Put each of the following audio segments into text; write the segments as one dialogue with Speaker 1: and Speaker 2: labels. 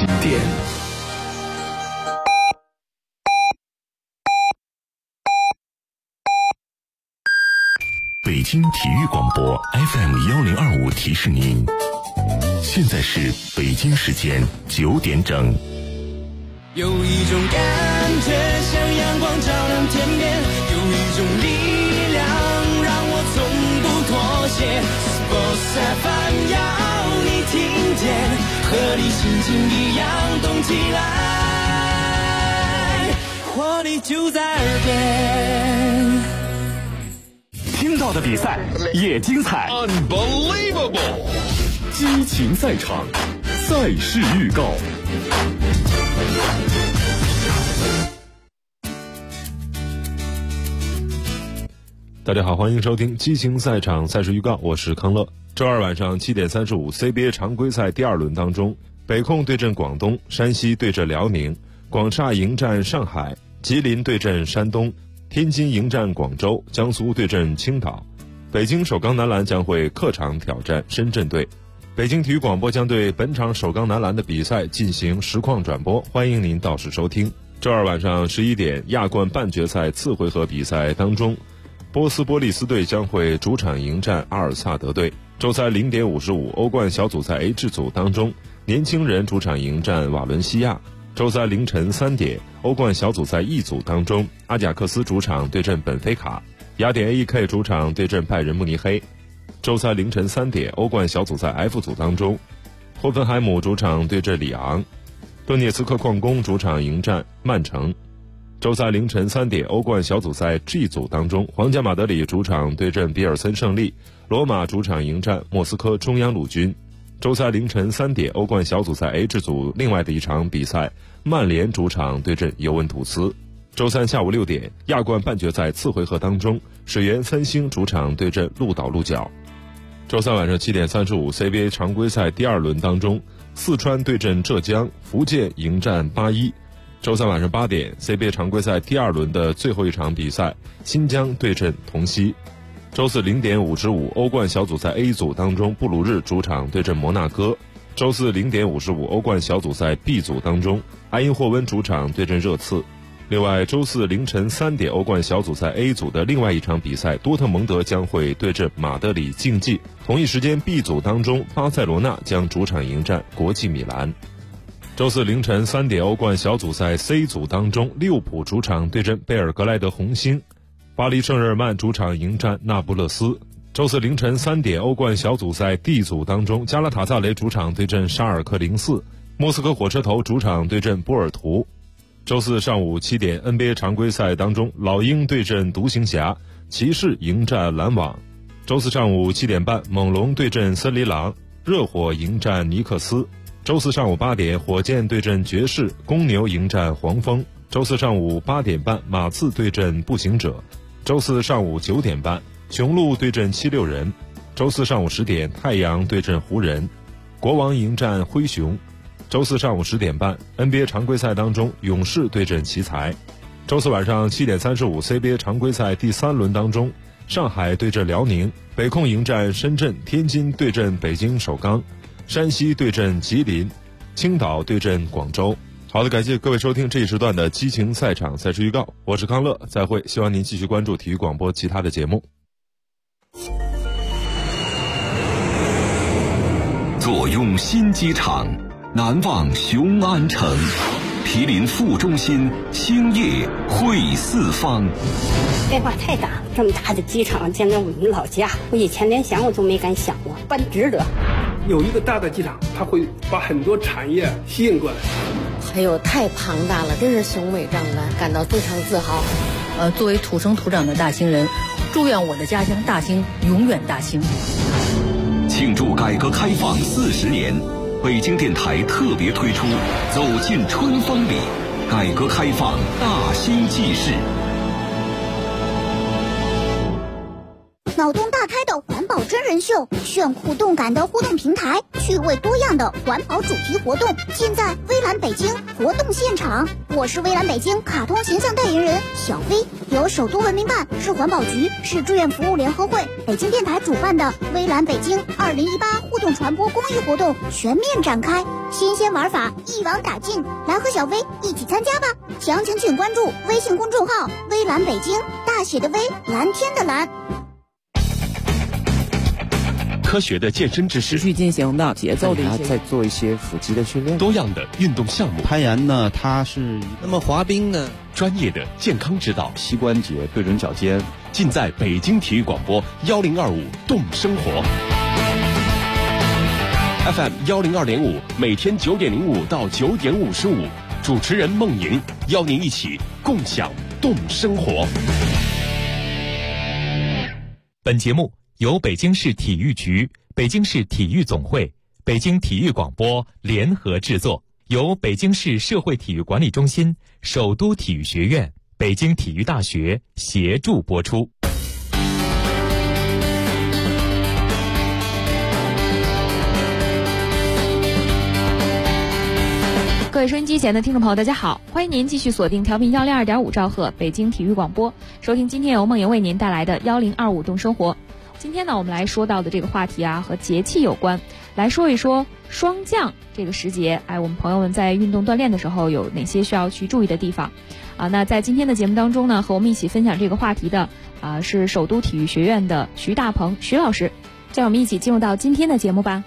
Speaker 1: 点。北京体育广播 FM1025提示您，现在是北京时间9点整。
Speaker 2: 有一种感觉像阳光照亮天边，有一种力量让我从不妥协。Sports FM 要你听见，和你心情一样动起来，活力就在耳边。
Speaker 3: 听到的比赛也精彩
Speaker 4: ，Unbelievable！
Speaker 3: 激情赛场，赛事预告。
Speaker 5: 大家好，欢迎收听激情赛场赛事预告，我是康乐。周二晚上7点35 CBA 常规赛第2轮当中，北控对阵广东，山西对阵辽宁，广厦迎战上海，吉林对阵山东，天津迎战广州，江苏对阵青岛。北京首钢男篮将会客场挑战深圳队。北京体育广播将对本场首钢男篮的比赛进行实况转播，欢迎您到时收听。周二晚上11点，亚冠半决赛次回合比赛当中，波斯波利斯队将会主场迎战阿尔萨德队。周三0点55，欧冠小组赛 H 组当中，年轻人主场迎战瓦伦西亚。周三凌晨3点，欧冠小组赛 E 组当中，阿贾克斯主场对阵本菲卡，雅典 AEK 主场对阵拜仁慕尼黑。周三凌晨3点，欧冠小组赛 F 组当中，霍芬海姆主场对阵里昂，顿涅茨克矿工主场迎战曼城。周三凌晨3点，欧冠小组赛 G 组当中，皇家马德里主场对阵比尔森胜利，罗马主场迎战莫斯科中央陆军。周三凌晨3点，欧冠小组赛 H 组另外的一场比赛，曼联主场对阵尤文图斯。周三下午6点，亚冠半决赛次回合当中，水源三星主场对阵鹿岛鹿角。周三晚上7点35 CBA 常规赛第2轮当中，四川对阵浙江，福建迎战81。周三晚上8点 CBA 常规赛第2轮的最后一场比赛，新疆对阵同曦。周四0点55，欧冠小组赛 A 组当中，布鲁日主场对阵摩纳哥。周四0点55，欧冠小组赛 B 组当中，埃因霍温主场对阵热刺。另外，周四凌晨3点，欧冠小组赛 A 组的另外一场比赛，多特蒙德将会对阵马德里竞技。同一时间 B 组当中，巴塞罗那将主场迎战国际米兰。周四凌晨3点，欧冠小组赛 C 组当中，利物浦主场对阵贝尔格莱德红星，巴黎圣日耳曼主场迎战那不勒斯。周四凌晨3点，欧冠小组赛 D 组当中，加拉塔萨雷主场对阵沙尔克04，莫斯科火车头主场对阵波尔图。周四上午7点 NBA 常规赛当中，老鹰对阵独行侠，骑士迎战篮网。周四上午7点半，猛龙对阵森林狼，热火迎战尼克斯。周四上午8点，火箭对阵爵士，公牛迎战黄蜂。周四上午8点半，马刺对阵步行者。周四上午9点半，雄鹿对阵76人。周四上午10点，太阳对阵湖人，国王迎战灰熊。周四上午10点半 NBA 常规赛当中，勇士对阵奇才。周四晚上7点35 CBA 常规赛第3轮当中，上海对阵辽宁，北控迎战深圳，天津对阵北京首钢，山西对阵吉林，青岛对阵广州。好的，感谢各位收听这一时段的激情赛场赛事预告，我是康乐，再会，希望您继续关注体育广播其他的节目。
Speaker 1: 左用新机场，南望雄安城，毗邻副中心，兴业汇四方。
Speaker 6: 变化太大了，这么大的机场建在我们老家，我以前连想我都没敢想过，办值得。
Speaker 7: 有一个大的机场，它会把很多产业吸引过来。
Speaker 8: 还有太庞大了，真是雄伟壮观，感到非常自豪。
Speaker 9: 作为土生土长的大兴人，祝愿我的家乡大兴永远大兴。
Speaker 1: 庆祝改革开放40年，北京电台特别推出《走进春风里》，改革开放大兴纪事。
Speaker 10: 脑洞大开的环保真人秀。
Speaker 4: 秀、炫酷动感的互动平台、趣味多样的环保主题活动，尽在微蓝北京活动现场。我是微蓝北京卡通形象代言人小飞，由首都文明办、市环保局、市志愿服务联合会、北京电台主办的微蓝北京2018互动传播公益活动全面展开，新鲜玩法一网打尽，来和小飞一起参加吧！详情请关注微信公众号微蓝北京，大写的微，蓝天的蓝。
Speaker 3: 科学的健身知识，
Speaker 10: 持续进行的节奏的一些，
Speaker 11: 再做一些腹肌的训练，
Speaker 3: 多样的运动项目。
Speaker 11: 攀岩呢，它是
Speaker 12: 那么滑冰呢，
Speaker 3: 专业的健康指导，
Speaker 11: 膝关节对准脚尖，
Speaker 3: 尽在北京体育广播1025动生活 FM 102.5，每天9点05到9点55，主持人孟莹邀您一起共享动生活。
Speaker 13: 本节目由北京市体育局、北京市体育总会、北京体育广播联合制作，由北京市社会体育管理中心、首都体育学院、北京体育大学协助播出。
Speaker 14: 各位收音机前的听众朋友，大家好，欢迎您继续锁定调频102.5兆赫北京体育广播，收听今天由孟莹为您带来的1025动生活。今天呢，我们来说到的这个话题啊，和节气有关，来说一说霜降这个时节。我们朋友们在运动锻炼的时候有哪些需要去注意的地方啊？那在今天的节目当中呢，和我们一起分享这个话题的是首都体育学院的徐大鹏徐老师，让我们一起进入到今天的节目吧。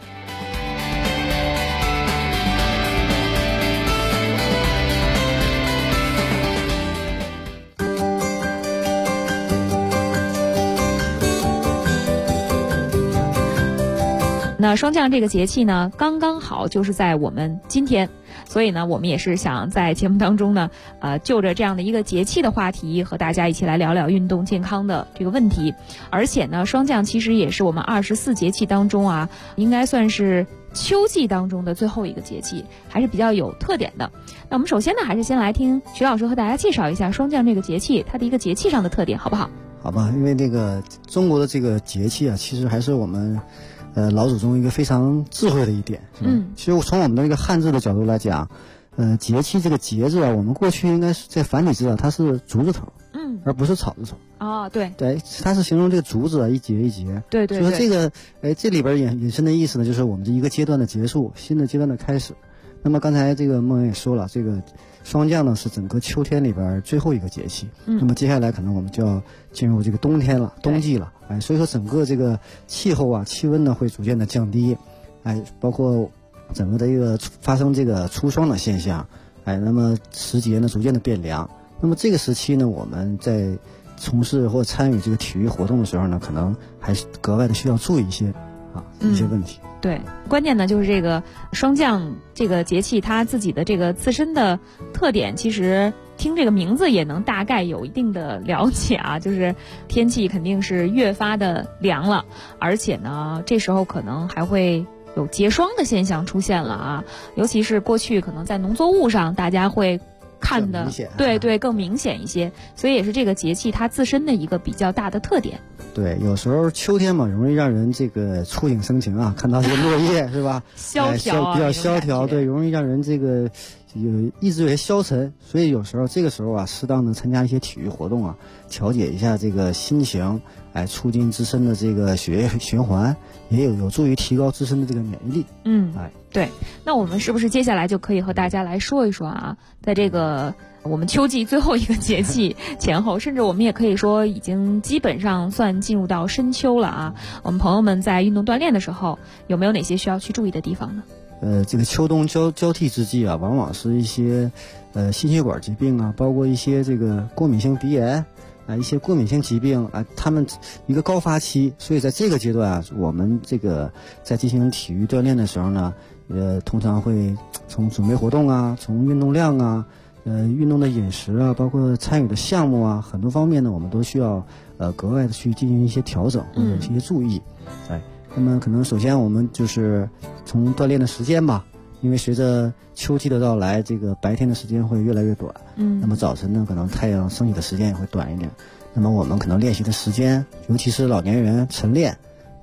Speaker 14: 那霜降这个节气呢，刚刚好就是在我们今天，所以呢，我们也是想在节目当中呢，就着这样的一个节气的话题，和大家一起来聊聊运动健康的这个问题。而且呢，霜降其实也是我们24节气当中啊，应该算是秋季当中的最后一个节气，还是比较有特点的。那我们首先呢，还是先来听徐老师和大家介绍一下霜降这个节气它的一个节气上的特点，好不好？
Speaker 15: 好吧，因为这个中国的这个节气啊，其实还是我们老祖宗一个非常智慧的一点。其实从我们的一个汉字的角度来讲，节气这个节字啊，我们过去应该是在繁体字啊，它是竹字头，而不是草字头。
Speaker 14: 哦，对，
Speaker 15: 它是形容这个竹子啊，一节一节。对。所以说这个，这里边引申的意思呢，就是我们这一个阶段的结束，新的阶段的开始。那么刚才这个孟莹也说了，这个霜降呢是整个秋天里边最后一个节气。那么接下来可能我们就要进入这个冬天了，冬季了。所以说整个这个气候啊，气温呢会逐渐的降低，包括整个的一个发生这个初霜的现象，那么时节呢逐渐的变凉。那么这个时期呢，我们在从事或参与这个体育活动的时候呢，可能还是格外的需要注意一些一些问题。
Speaker 14: 对，关键呢就是这个霜降这个节气它自己的这个自身的特点，其实听这个名字也能大概有一定的了解啊，就是天气肯定是越发的凉了，而且呢这时候可能还会有结霜的现象出现了啊，尤其是过去可能在农作物上大家会看的对更明显一些，所以也是这个节气它自身的一个比较大的特点。
Speaker 15: 对，有时候秋天嘛，容易让人这个触景生情啊，看到这个落叶是吧，
Speaker 14: 萧条
Speaker 15: 比较萧条，对，容易让人这个意志有些消沉，所以有时候这个时候啊，适当的参加一些体育活动啊，调节一下这个心情，促进自身的这个血液循环，也有助于提高自身的这个免疫力。
Speaker 14: 对，那我们是不是接下来就可以和大家来说一说啊，在这个我们秋季最后一个节气前后，甚至我们也可以说已经基本上算进入到深秋了啊，我们朋友们在运动锻炼的时候有没有哪些需要去注意的地方呢？
Speaker 15: 这个秋冬交替之际啊，往往是一些心血管疾病啊，包括一些这个过敏性鼻炎一些过敏性疾病他们一个高发期，所以在这个阶段啊，我们这个在进行体育锻炼的时候呢，通常会从准备活动啊，从运动量啊，运动的饮食啊，包括参与的项目啊，很多方面呢，我们都需要格外的去进行一些调整或者一些注意。那么可能首先我们就是从锻炼的时间吧，因为随着秋季的到来，这个白天的时间会越来越短，那么早晨呢，可能太阳升起的时间也会短一点，那么我们可能练习的时间，尤其是老年人晨练，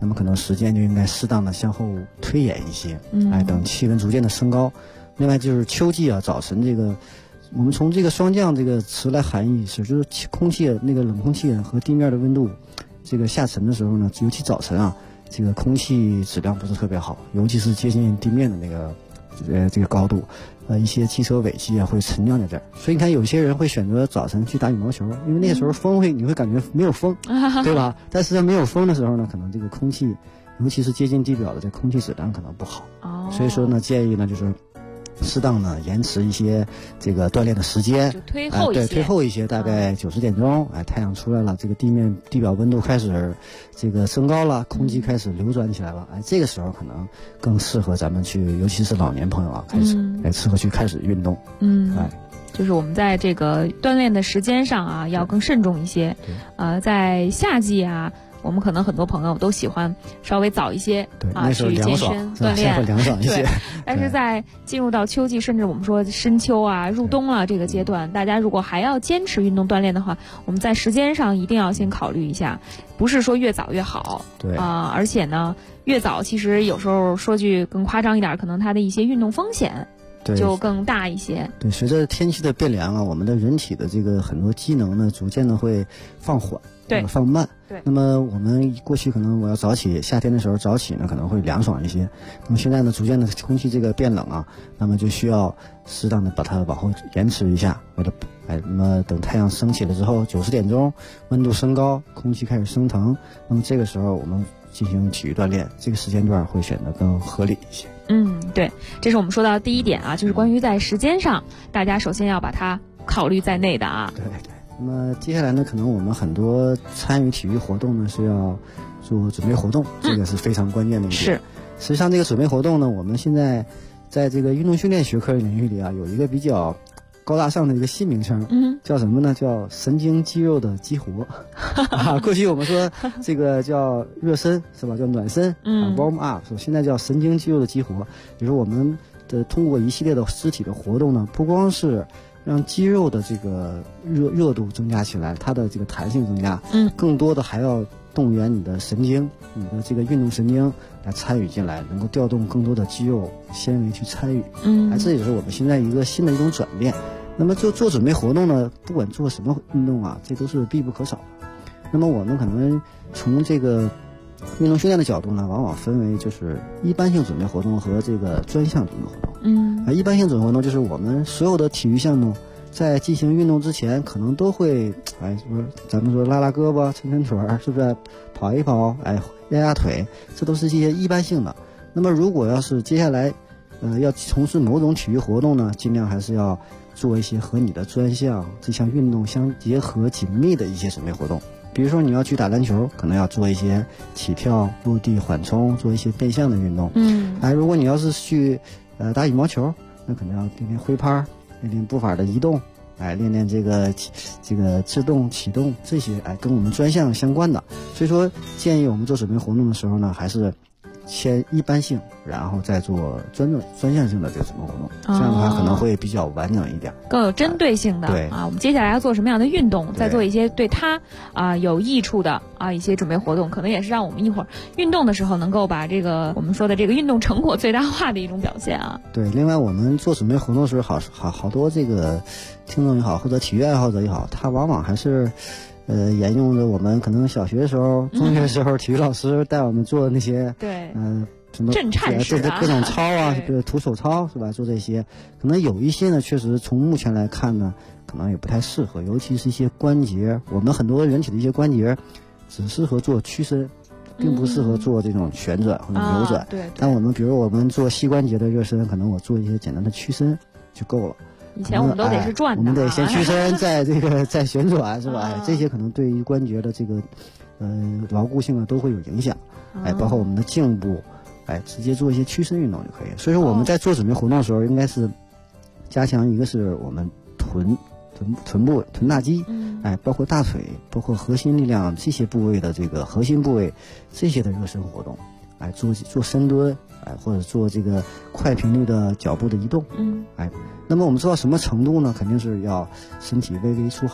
Speaker 15: 那么可能时间就应该适当的向后推延一些，等气温逐渐的升高。另外就是秋季啊，早晨这个我们从这个霜降这个词来含义是，就是空气那个冷空气和地面的温度这个下沉的时候呢，尤其早晨啊，这个空气质量不是特别好，尤其是接近地面的那个这个高度，一些汽车尾气啊会沉降在这儿，所以你看有些人会选择早晨去打羽毛球，因为那个时候你会感觉没有风，对吧？但是在没有风的时候呢，可能这个空气，尤其是接近地表的这空气质量可能不好，所以说呢，建议呢就是适当的延迟一些这个锻炼的时间，
Speaker 14: 就推后一些，
Speaker 15: 推后一些，大概90点钟，太阳出来了，这个地表温度开始这个升高了，空气开始流转起来了，这个时候可能更适合咱们去，尤其是老年朋友啊，适合去开始运动。
Speaker 14: 就是我们在这个锻炼的时间上啊，要更慎重一些。在夏季啊，我们可能很多朋友都喜欢稍微早一些去健身锻炼，
Speaker 15: 凉爽一些。
Speaker 14: 但是在进入到秋季，甚至我们说深秋啊、入冬了这个阶段，大家如果还要坚持运动锻炼的话，我们在时间上一定要先考虑一下，不是说越早越好。而且呢，越早其实有时候说句更夸张一点，可能它的一些运动风险就更大一些。
Speaker 15: 对，随着天气的变凉啊，我们的人体的这个很多机能呢，逐渐的会放缓，放慢。那么我们过去可能我要早起，夏天的时候早起呢可能会凉爽一些。那么现在呢，逐渐的空气这个变冷啊，那么就需要适当的把它往后延迟一下，为了那么等太阳升起了之后，90点钟温度升高，空气开始升腾，那么这个时候我们进行体育锻炼，这个时间段会显得更合理一些。
Speaker 14: 对，这是我们说到的第一点啊，就是关于在时间上，大家首先要把它考虑在内的啊。
Speaker 15: 对。那么接下来呢，可能我们很多参与体育活动呢是要做准备活动，这个是非常关键的一点。
Speaker 14: 是，
Speaker 15: 实际上这个准备活动呢，我们现在在这个运动训练学科领域里啊，有一个比较高大上的一个新名称，叫什么呢？叫神经肌肉的激活。过去我们说这个叫热身是吧？叫暖身，warm up， 现在叫神经肌肉的激活。比如说我们的通过一系列的肢体的活动呢，不光是让肌肉的这个热度增加起来，它的这个弹性增加，更多的还要动员你的神经，你的这个运动神经来参与进来，能够调动更多的肌肉纤维去参与。这也是我们现在一个新的一种转变。那么做准备活动呢，不管做什么运动啊，这都是必不可少的。那么我们可能从这个运动训练的角度呢，往往分为就是一般性准备活动和这个专项准备活动。一般性准备活动就是我们所有的体育项目在进行运动之前，可能都会咱们说拉拉胳膊、抻腿，是不是跑一跑，压压腿，这都是一些一般性的。那么如果要是接下来要从事某种体育活动呢，尽量还是要做一些和你的专项这项运动相结合紧密的一些准备活动。比如说你要去打篮球，可能要做一些起跳、落地缓冲，做一些变向的运动。如果你要是去打羽毛球，那可能要练练挥拍，练练步伐的移动，练练这个制动、启动这些跟我们专项相关的。所以说建议我们做准备活动的时候呢，还是先一般性，然后再做专项性的这个准备活动，这样的话可能会比较完整一点，
Speaker 14: 更有针对性的。
Speaker 15: 对
Speaker 14: 我们接下来要做什么样的运动，再做一些对它有益处的一些准备活动，可能也是让我们一会儿运动的时候能够把这个我们说的这个运动成果最大化的一种表现啊。
Speaker 15: 对，另外我们做准备活动的时候，好多这个听众也好，或者体育爱好者也好，他往往还是沿用着我们可能小学的时候、中学的时候，体育老师带我们做那些什么
Speaker 14: 震颤式的
Speaker 15: 各种操啊，比如徒手操是吧？做这些，可能有一些呢，确实从目前来看呢，可能也不太适合，尤其是一些关节，我们很多人体的一些关节只适合做屈伸，并不适合做这种旋转或者扭转。但我们比如我们做膝关节的热身，可能我做一些简单的屈伸就够了。
Speaker 14: 以前我们都得是转的，
Speaker 15: 我们得先屈伸，再旋转，是吧？这些可能对于关节的这个牢固性都会有影响。包括我们的颈部，直接做一些屈伸运动就可以。所以说我们在做准备活动的时候，应该是加强一个是我们臀部、臀大肌，包括大腿，包括核心力量这些部位的这个核心部位这些的热身活动，做深蹲，或者做这个快频率的脚步的移动，那么我们做到什么程度呢？肯定是要身体微微出汗，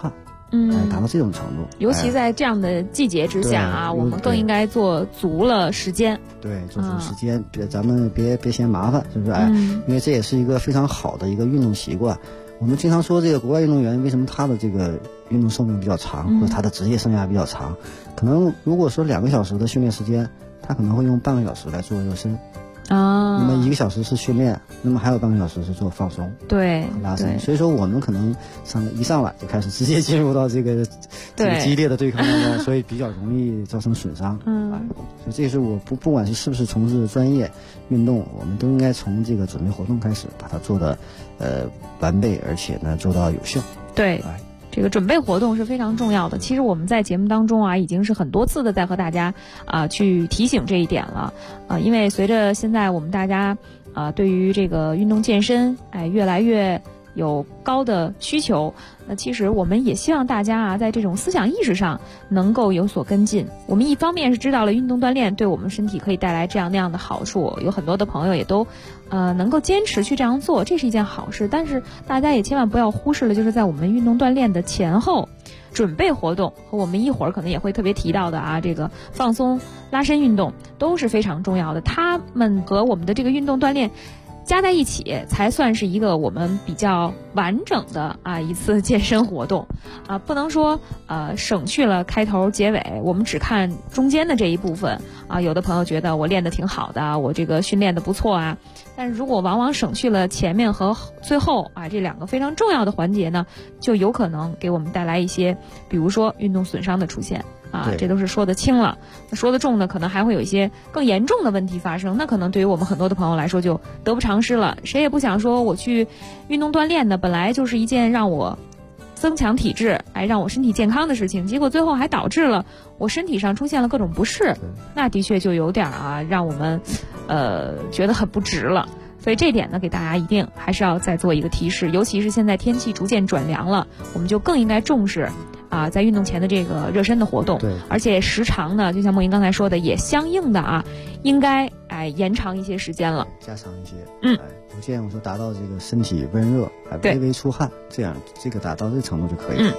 Speaker 15: 达到这种程度。
Speaker 14: 尤其在这样的季节之下啊，我们更应该做足了时间。
Speaker 15: 对，做足时间，咱们别嫌麻烦，是不是？因为这也是一个非常好的一个运动习惯。我们经常说这个国外运动员为什么他的这个运动寿命比较长，或者他的职业生涯比较长，可能如果说2个小时的训练时间，他可能会用半个小时来做热身。那么1个小时是训练，那么还有半个小时是做放松，
Speaker 14: 对，
Speaker 15: 拉伸。所以说我们可能一上来就开始直接进入到这个激烈的对抗当中，所以比较容易造成损伤。所以这是我不管是不是从事专业运动，我们都应该从这个准备活动开始，把它做的完备，而且呢做到有效。
Speaker 14: 对。这个准备活动是非常重要的。其实我们在节目当中啊，已经是很多次的在和大家去提醒这一点了因为随着现在我们大家对于这个运动健身越来越有高的需求，那其实我们也希望大家在这种思想意识上能够有所跟进。我们一方面是知道了运动锻炼对我们身体可以带来这样那样的好处，有很多的朋友也都能够坚持去这样做，这是一件好事。但是大家也千万不要忽视了，就是在我们运动锻炼的前后准备活动和我们一会儿可能也会特别提到的这个放松拉伸运动都是非常重要的。他们和我们的这个运动锻炼加在一起，才算是一个我们比较完整的一次健身活动不能说省去了开头结尾，我们只看中间的这一部分有的朋友觉得我练得挺好的，我这个训练得不错但是如果往往省去了前面和最后这2个非常重要的环节呢，就有可能给我们带来一些比如说运动损伤的出现这都是说得轻了，说得重呢，可能还会有一些更严重的问题发生。那可能对于我们很多的朋友来说就得不偿失了。谁也不想说我去运动锻炼的本来就是一件让我增强体质让我身体健康的事情，结果最后还导致了我身体上出现了各种不适，那的确就有点让我们觉得很不值了。所以这点呢，给大家一定还是要再做一个提示，尤其是现在天气逐渐转凉了，我们就更应该重视在运动前的这个热身的活动。
Speaker 15: 对，
Speaker 14: 而且时长呢，就像梦莹刚才说的，也相应的应该延长一些时间了，
Speaker 15: 加长一些。逐渐我说达到这个身体温热，微微出汗，这样这个达到这个程度就可以了。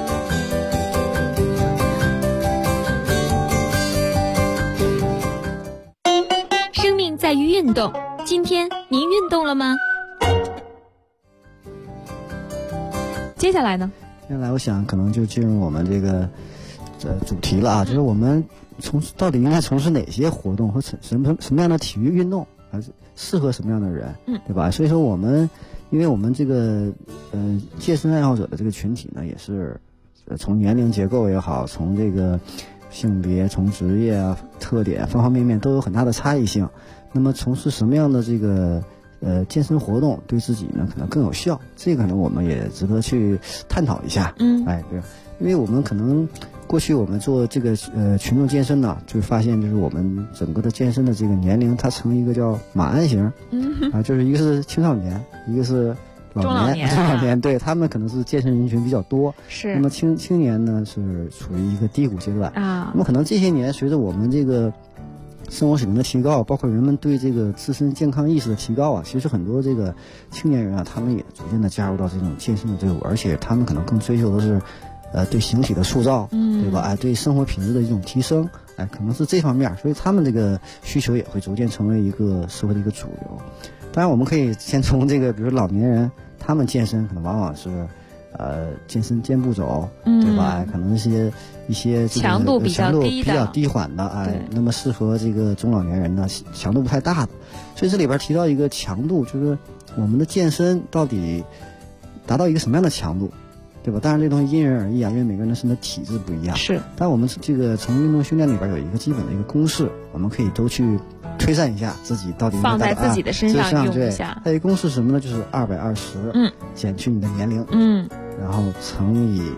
Speaker 12: 生命在于运动，今天您运动了吗？
Speaker 14: 接下来呢？
Speaker 15: 接下来我想可能就进入我们这个主题了就是我们到底应该从事哪些活动和什么样的体育运动，还是适合什么样的人，对吧？所以说因为我们这个健身爱好者的这个群体呢，也是从年龄结构也好，从这个性别、从职业特点方方面面都有很大的差异性。那么从事什么样的这个健身活动对自己呢可能更有效，这个呢我们也值得去探讨一下。对，因为我们可能过去我们做这个群众健身呢，就发现就是我们整个的健身的这个年龄它呈一个叫马鞍型，就是一个是青少年，一个是中老年，对，他们可能是健身人群比较多。
Speaker 14: 是。
Speaker 15: 那么青年呢是处于一个低谷阶段那么可能这些年随着我们这个生活水平的提高，包括人们对这个自身健康意识的提高其实很多这个青年人他们也逐渐的加入到这种健身的队伍，而且他们可能更追求的是对形体的塑造，对吧？对生活品质的一种提升，可能是这方面，所以他们这个需求也会逐渐成为一个社会的一个主流。当然我们可以先从这个比如老年人他们健身可能往往是健身健步走，对吧？可能一些
Speaker 14: 强度比较
Speaker 15: 低缓的那么适合这个中老年人呢强度不太大的。所以这里边提到一个强度，就是我们的健身到底达到一个什么样的强度，对吧？当然这东西因人而异因为每个人的身体体质不一样。
Speaker 14: 是。
Speaker 15: 但我们这个从运动训练里边有一个基本的一个公式，我们可以都去推算一下自己到底
Speaker 14: 放在自己的身上用一下。
Speaker 15: 它一个公式是什么呢？就是220减去你的年龄然后乘以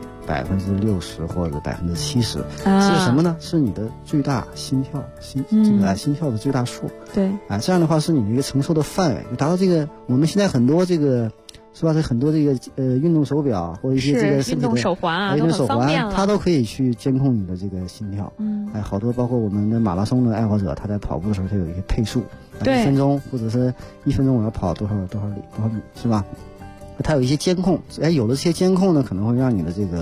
Speaker 15: 60%或者70%，是什么呢？是你的最大心跳心跳的最大数。
Speaker 14: 对，
Speaker 15: 这样的话是你的一个承受的范围，就达到这个。我们现在很多这个是吧？很多这个运动手表或者一些这个
Speaker 14: 运动手环
Speaker 15: 运动手环它都可以去监控你的这个心跳。好多包括我们的马拉松的爱好者，他在跑步的时候他有一个配速，1分钟或者是1分钟我要跑多少米，是吧？它有一些监控，有了这些监控呢，可能会让你的这个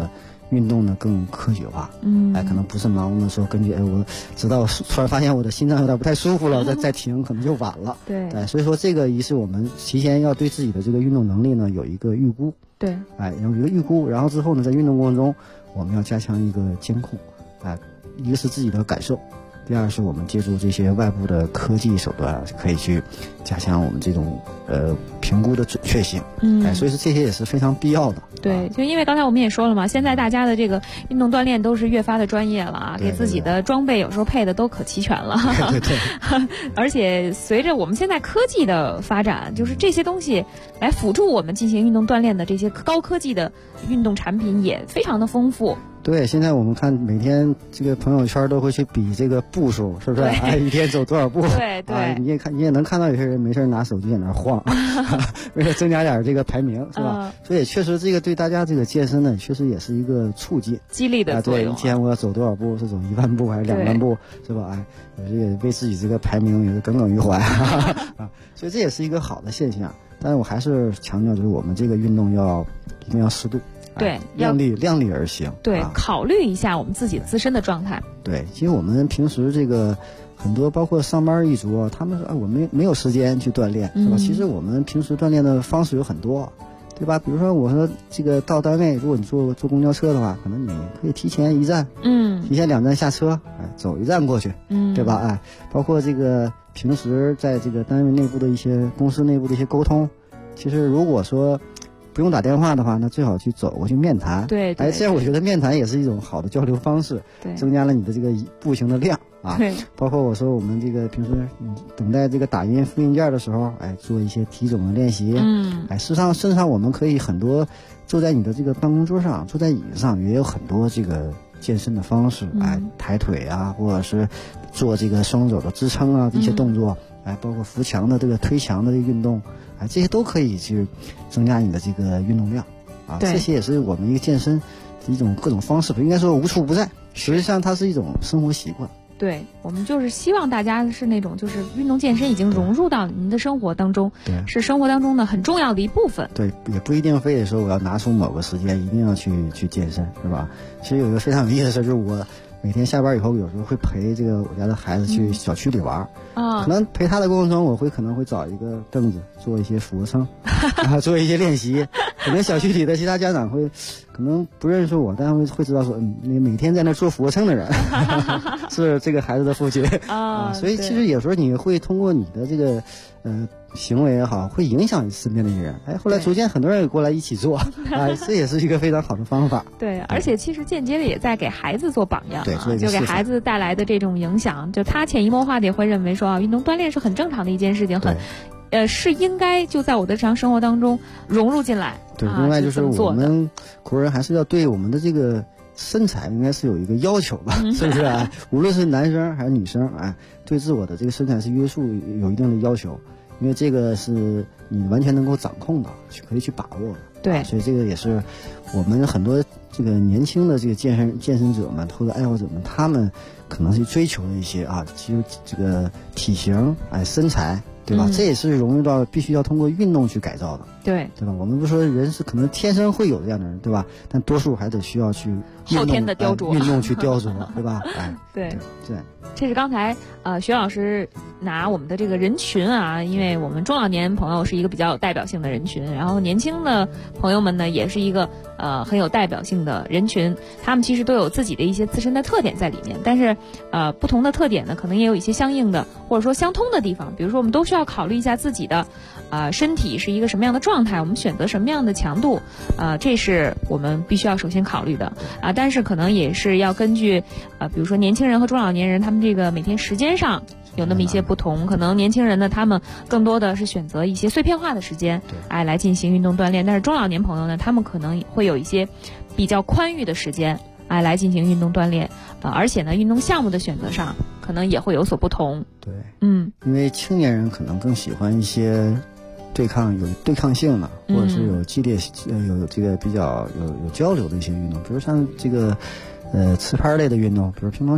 Speaker 15: 运动呢更科学化。可能不是盲目的说根据我知道突然发现我的心脏有点不太舒服了，再停可能就晚了。
Speaker 14: 对，
Speaker 15: 所以说这个一是我们提前要对自己的这个运动能力呢有一个预估。
Speaker 14: 对，
Speaker 15: 有一个预估，然后之后呢，在运动过程中我们要加强一个监控。一个是自己的感受，第二是我们借助这些外部的科技手段，可以去加强我们这种评估的准确性。所以说这些也是非常必要的。
Speaker 14: 对，就因为刚才我们也说了嘛，现在大家的这个运动锻炼都是越发的专业了啊，给自己的装备有时候配的都可齐全了。
Speaker 15: 对。
Speaker 14: 而且随着我们现在科技的发展，就是这些东西来辅助我们进行运动锻炼的这些高科技的运动产品也非常的丰富。
Speaker 15: 对，现在我们看每天这个朋友圈都会去比这个步数，是不是？一天走多少步？
Speaker 14: 对。
Speaker 15: 你也能看到有些人没事拿手机在那晃，为了增加点这个排名，是吧？所以确实这个对大家这个健身呢，确实也是一个促进、
Speaker 14: 激励的作用。
Speaker 15: 对，一天我要走多少步？是走1万步还是2万步？是吧？有这个为自己这个排名也是耿耿于怀所以这也是一个好的现象。但是我还是强调，就是我们这个运动一定要适度。
Speaker 14: 对，
Speaker 15: 量力而行。
Speaker 14: 对，考虑一下我们自己自身的状态。
Speaker 15: 对，其实我们平时这个很多，包括上班一族，他们说我们没有时间去锻炼，是吧？其实我们平时锻炼的方式有很多，对吧？比如说我说这个到单位，如果你坐公交车的话，可能你可以提前1站，提前2站下车，走1站过去，对吧？包括这个平时在这个单位内部的一些公司内部的一些沟通，其实如果说不用打电话的话，那最好去走过去面谈。
Speaker 14: 对，
Speaker 15: 这样我觉得面谈也是一种好的交流方式，增加了你的这个步行的量啊。
Speaker 14: 对，
Speaker 15: 包括我说我们这个平时等待这个打印复印件的时候，做一些体重的练习。事实上我们可以很多坐在你的这个办公桌上，坐在椅子上，也有很多这个健身的方式，抬腿啊，或者是做这个双手的支撑啊，这些动作，包括扶墙的这个推墙的这个运动。这些都可以去增加你的这个运动量啊，这些也是我们一个健身的一种各种方式，应该说无处不在，实际上它是一种生活习惯。
Speaker 14: 对，我们就是希望大家是那种就是运动健身已经融入到您的生活当中，是生活当中的很重要的一部分。
Speaker 15: 对，也不一定非得说我要拿出某个时间一定要去健身，是吧？其实有一个非常有意思的事，就是我每天下班以后，有时候会陪这个我家的孩子去小区里玩可能陪他的过程中，我可能会找一个凳子做一些俯卧撑做一些练习。可能小区里的其他家长可能不认识我，但会知道说，你每天在那做俯卧撑的人是这个孩子的父亲所以其实有时候你会通过你的这个行为也好，会影响你身边的人。后来逐渐很多人也过来一起做这也是一个非常好的方法。
Speaker 14: 对，而且其实间接的也在给孩子做榜样就给孩子带来的这种影响，就他潜移默化的也会认为说运动锻炼是很正常的一件事情，是应该就在我的日常生活当中融入进来。
Speaker 15: 对，另外就是我们国人还是要对我们的这个身材应该是有一个要求吧，是不是无论是男生还是女生对自我的这个身材是约束有一定的要求，因为这个是你完全能够掌控的，可以去把握的。
Speaker 14: 对，
Speaker 15: 所以这个也是我们很多这个年轻的这个健身者们或者爱好者们，他们可能是追求的一些其实这个体型身材，对吧？这也是融入到必须要通过运动去改造的。
Speaker 14: 对
Speaker 15: 吧？我们不说人是可能天生会有这样的人，对吧？但多数还得需要去
Speaker 14: 后天的雕琢，
Speaker 15: 运动去雕琢，对吧？
Speaker 14: 对。这是刚才徐老师拿我们的这个人群因为我们中老年朋友是一个比较有代表性的人群，然后年轻的朋友们呢也是一个很有代表性的人群，他们其实都有自己的一些自身的特点在里面，但是不同的特点呢可能也有一些相应的或者说相通的地方，比如说我们都需要考虑一下自己的身体是一个什么样的状态，我们选择什么样的强度这是我们必须要首先考虑的但是可能也是要根据比如说年轻人和中老年人他们这个每天时间上有那么一些不同，可能年轻人呢他们更多的是选择一些碎片化的时间来进行运动锻炼，但是中老年朋友呢他们可能会有一些比较宽裕的时间来进行运动锻炼而且呢运动项目的选择上可能也会有所不同。
Speaker 15: 对，因为青年人可能更喜欢一些有对抗性的，或者是有激烈有这个比较有交流的一些运动，比如像这个持拍类的运动，比如乒乓球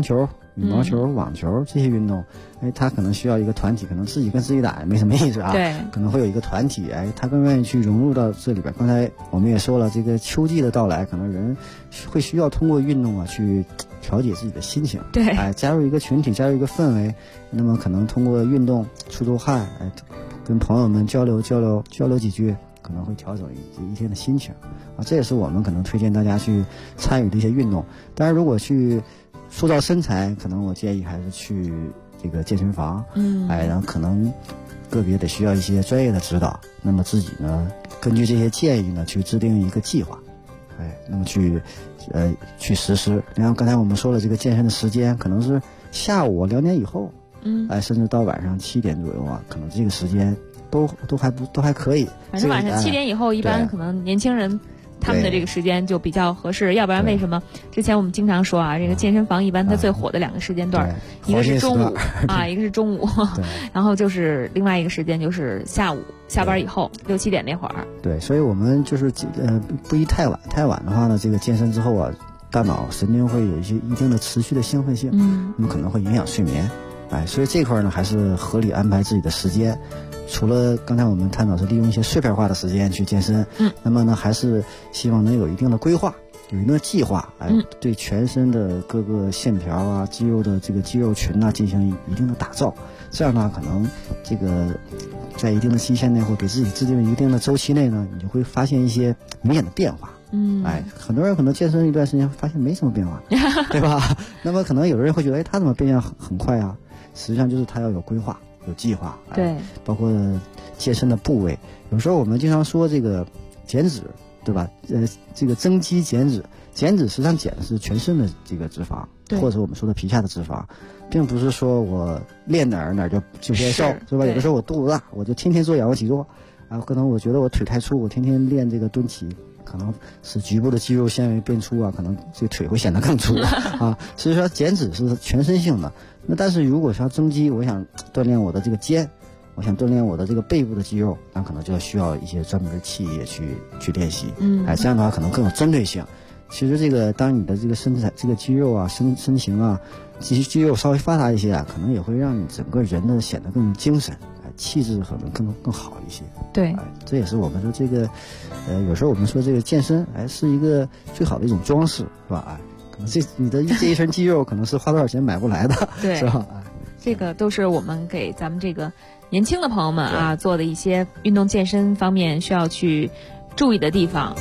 Speaker 15: 羽毛球、网球这些运动，他可能需要一个团体，可能自己跟自己打也没什么意思啊。
Speaker 14: 对，
Speaker 15: 可能会有一个团体，他更愿意去融入到这里边。刚才我们也说了，这个秋季的到来，可能人会需要通过运动啊去调节自己的心情。
Speaker 14: 对，
Speaker 15: 加入一个群体，加入一个氛围，那么可能通过运动出汗，跟朋友们交流几句，可能会调整一天的心情啊。这也是我们可能推荐大家去参与的一些运动。当然，如果去塑造身材，可能我建议还是去这个健身房，然后可能个别得需要一些专业的指导。那么自己呢，根据这些建议呢，去制定一个计划，那么去实施。然后刚才我们说了，这个健身的时间可能是下午2点以后，甚至到晚上7点左右啊，可能这个时间都还可以。
Speaker 14: 反正晚上7点以后，一般可能年轻人他们的这个时间就比较合适，要不然为什么之前我们经常说啊，这个健身房一般它最火的2个时间段，一个是中午啊，一个是中午，然后就是另外一个时间就是下午下班以后6、7点那会儿。
Speaker 15: 对，所以我们就是不宜太晚，太晚的话呢，这个健身之后啊，大脑神经会有一定的持续的兴奋性，那么可能会影响睡眠，所以这块呢还是合理安排自己的时间。除了刚才我们探讨是利用一些碎片化的时间去健身，那么呢还是希望能有一定的规划，有一定的计划，对全身的各个线条啊、肌肉的这个肌肉群啊进行一定的打造。这样呢，可能这个在一定的期限内或给自己制定一定的周期内呢，你就会发现一些明显的变化。很多人可能健身一段时间发现没什么变化，对吧？那么可能有的人会觉得，他怎么变化很快啊？实际上就是他要有规划。有计划，
Speaker 14: 对，
Speaker 15: 包括健身的部位。有时候我们经常说这个减脂，对吧？这个增肌减脂实际上减的是全身的这个脂肪，或者我们说的皮下的脂肪，并不是说我练哪儿就变瘦，是吧？有的时候我肚子大，我就天天做仰卧起坐，可能我觉得我腿太粗，我天天练这个蹲起，可能使局部的肌肉纤维变粗啊，可能这个腿会显得更粗啊。所以说减脂是全身性的。那但是如果想增肌，我想锻炼我的这个肩，我想锻炼我的这个背部的肌肉，那可能就需要一些专门的器械去练习，这样的话可能更有针对性。其实这个当你的这个身材、这个肌肉啊、身形啊，这些肌肉稍微发达一些啊，可能也会让你整个人呢显得更精神，气质可能更好一些。
Speaker 14: 对，
Speaker 15: 这也是我们说这个，有时候我们说这个健身，是一个最好的一种装饰，是吧？可能你的这一身肌肉可能是花多少钱买不来的，
Speaker 14: 对，
Speaker 15: 是吧？
Speaker 14: 这个都是我们给咱们这个年轻的朋友们啊做的一些运动健身方面需要去注意的地方。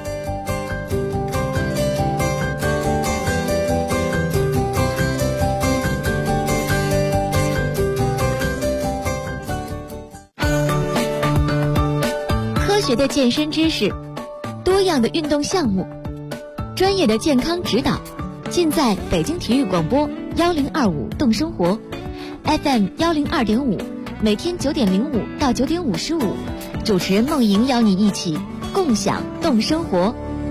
Speaker 12: 科学的健身知识，多样的运动项目，专业的健康指导，尽在北京体育广播1025动生活 FM 102.5，每天9点05到9点55，主持人梦莹邀你一起共享动生活。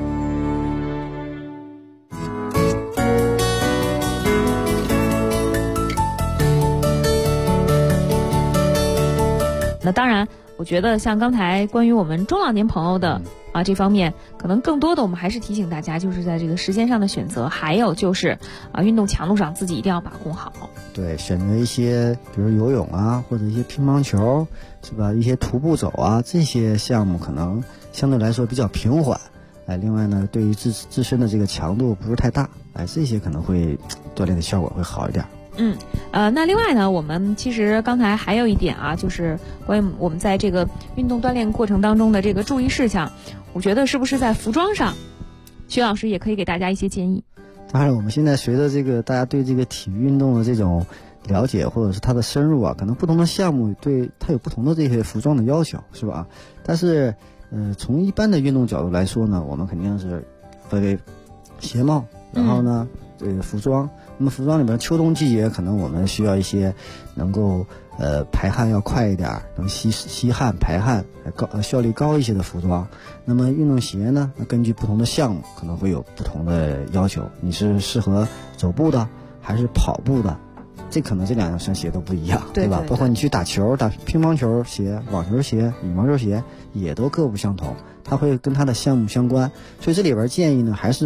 Speaker 14: 那当然，我觉得像刚才关于我们中老年朋友的这方面，可能更多的我们还是提醒大家，就是在这个时间上的选择，还有就是运动强度上自己一定要把控好。
Speaker 15: 对，选择一些比如游泳啊，或者一些乒乓球，是吧？一些徒步走啊，这些项目可能相对来说比较平缓。另外呢，对于自身的这个强度不是太大，这些可能会锻炼的效果会好一点。
Speaker 14: 那另外呢，我们其实刚才还有一点就是关于我们在这个运动锻炼过程当中的这个注意事项，我觉得是不是在服装上，徐老师也可以给大家一些建议。
Speaker 15: 当然，我们现在随着这个大家对这个体育运动的这种了解，或者是它的深入可能不同的项目对它有不同的这些服装的要求，是吧？但是从一般的运动角度来说呢，我们肯定是分为鞋帽，然后呢服装。那么服装里面，秋冬季节可能我们需要一些能够排汗要快一点，能吸汗排汗效率高一些的服装。那么运动鞋呢，根据不同的项目可能会有不同的要求，你是适合走步的还是跑步的，这可能这两双鞋都不一样，对吧？包括你去打球，打乒乓球鞋、网球鞋、羽毛球鞋也都各不相同，它会跟它的项目相关。所以这里边建议呢，还是